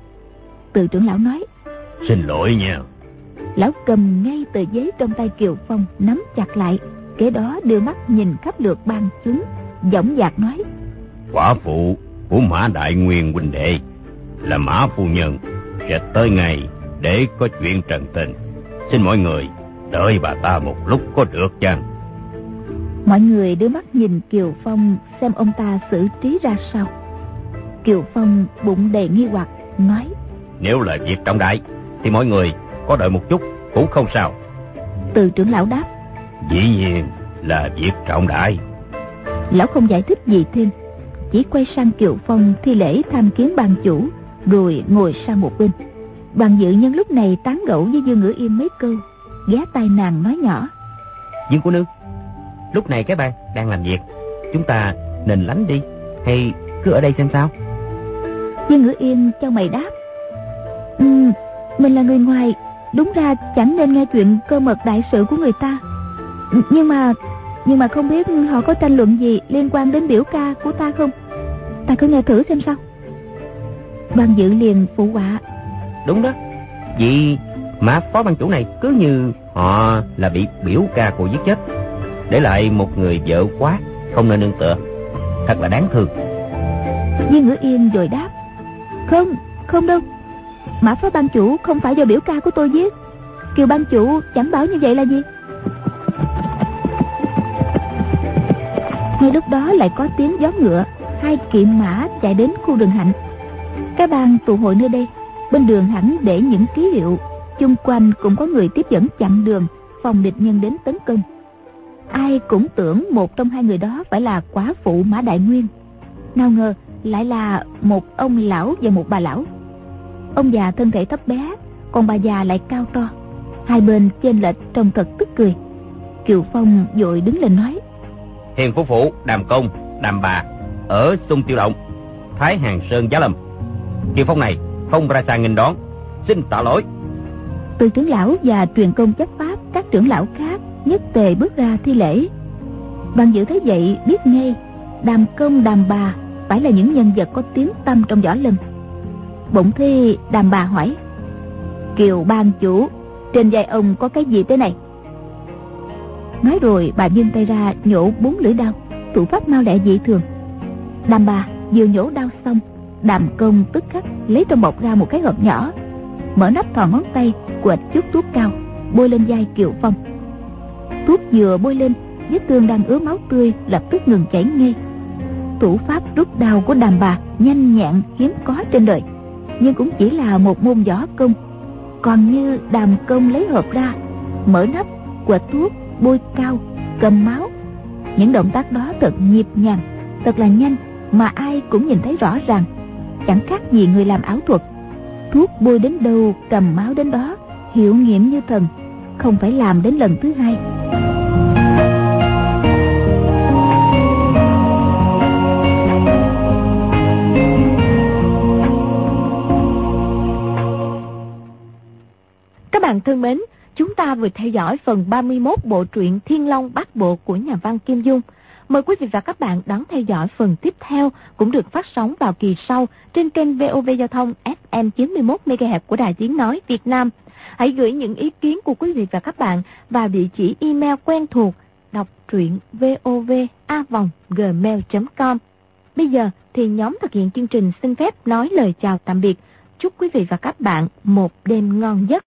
Từ trưởng lão nói: Xin lỗi nha. Lão cầm ngay tờ giấy trong tay Kiều Phong, nắm chặt lại, kế đó đưa mắt nhìn khắp lượt bang chúng, dõng dạc nói: Quả phụ của Mã Đại Nguyên huynh đệ là Mã phu nhân sẽ tới ngày để có chuyện trần tình. Xin mọi người đợi bà ta một lúc có được chăng? Mọi người đưa mắt nhìn Kiều Phong xem ông ta xử trí ra sao. Kiều Phong bụng đầy nghi hoặc nói: Nếu là việc trọng đại thì mọi người có đợi một chút cũng không sao. Từ trưởng lão đáp: Dĩ nhiên là việc trọng đại. Lão không giải thích gì thêm, chỉ quay sang Kiều Phong thi lễ tham kiến ban chủ, rồi ngồi sang một bên. Đoàn Dự nhân lúc này tán gẫu với Dương Ngữ Yên mấy câu, ghé tai nàng nói nhỏ: Dương cô nương, lúc này cái bang đang làm việc, chúng ta nên lánh đi hay cứ ở đây xem sao? Dương Ngữ Yên cho mày đáp: Mình là người ngoài, đúng ra chẳng nên nghe chuyện cơ mật đại sự của người ta. Nhưng mà không biết họ có tranh luận gì liên quan đến biểu ca của ta không? Ta cứ nghe thử xem sao. Ban Dự liền phụ họa: Đúng đó, vì Mã phó ban chủ này cứ như họ là bị biểu ca cô giết chết, để lại một người vợ quá không nên nương tựa, thật là đáng thương. Dương Ngữ Yên rồi đáp: Không đâu. Mã Phó ban chủ không phải do biểu ca của tôi viết. Kiều ban chủ chẳng bảo như vậy là gì? Ngay lúc đó lại có tiếng gió ngựa, 2 kỵ mã chạy đến khu Đường Hạnh. Cái bang tụ hội nơi đây, bên đường hẳn để những ký hiệu, chung quanh cũng có người tiếp dẫn chặn đường, phòng địch nhân đến tấn công. Ai cũng tưởng một trong 2 người đó phải là quả phụ Mã Đại Nguyên, nào ngờ lại là một ông lão và một bà lão. Ông già thân thể thấp bé, còn bà già lại cao to, hai bên chênh lệch trông thật tức cười. Kiều Phong vội đứng lên nói: Hiền夫phụ Đàm Công, Đàm Bà ở Xung Tiêu Động, Thái Hàng Sơn giá lâm. Kiều Phong này không ra sang nghênh đón, xin tạ lỗi. Từ trưởng lão và truyền công chấp pháp các trưởng lão khác nhất tề bước ra thi lễ. Ban Dự thấy vậy biết ngay Đàm Công, Đàm Bà phải là những nhân vật có tiếng tăm trong võ lâm. Bỗng thi Đàm Bà hỏi: Kiều ban chủ, trên vai ông có cái gì thế này? Nói rồi bà vươn tay ra nhổ 4 lưỡi đao, thủ pháp mau lẹ dị thường. Đàm Bà vừa nhổ đao xong, Đàm Công tức khắc lấy trong bọc ra một cái hộp nhỏ, mở nắp thò ngón tay quệt chút thuốc cao bôi lên vai Kiều Phong. Thuốc vừa bôi lên, vết thương đang ứa máu tươi lập tức ngừng chảy ngay. Thủ pháp rút đao của Đàm Bà nhanh nhẹn hiếm có trên đời, nhưng cũng chỉ là một môn võ công. Còn như Đàm Công lấy hộp ra, mở nắp, quệt thuốc, bôi cao, cầm máu, những động tác đó thật nhịp nhàng, thật là nhanh, mà ai cũng nhìn thấy rõ ràng, chẳng khác gì người làm ảo thuật. Thuốc bôi đến đâu, cầm máu đến đó, hiệu nghiệm như thần, không phải làm đến lần thứ 2. Các bạn thân mến, chúng ta vừa theo dõi phần 31 bộ truyện Thiên Long Bát Bộ của nhà văn Kim Dung. Mời quý vị và các bạn đón theo dõi phần tiếp theo, cũng được phát sóng vào kỳ sau trên kênh VOV Giao thông FM 91 MHz của Đài Tiếng nói Việt Nam. Hãy gửi những ý kiến của quý vị và các bạn vào địa chỉ email quen thuộc đọc truyện vova@gmail.com. Bây giờ thì nhóm thực hiện chương trình xin phép nói lời chào tạm biệt. Chúc quý vị và các bạn một đêm ngon giấc.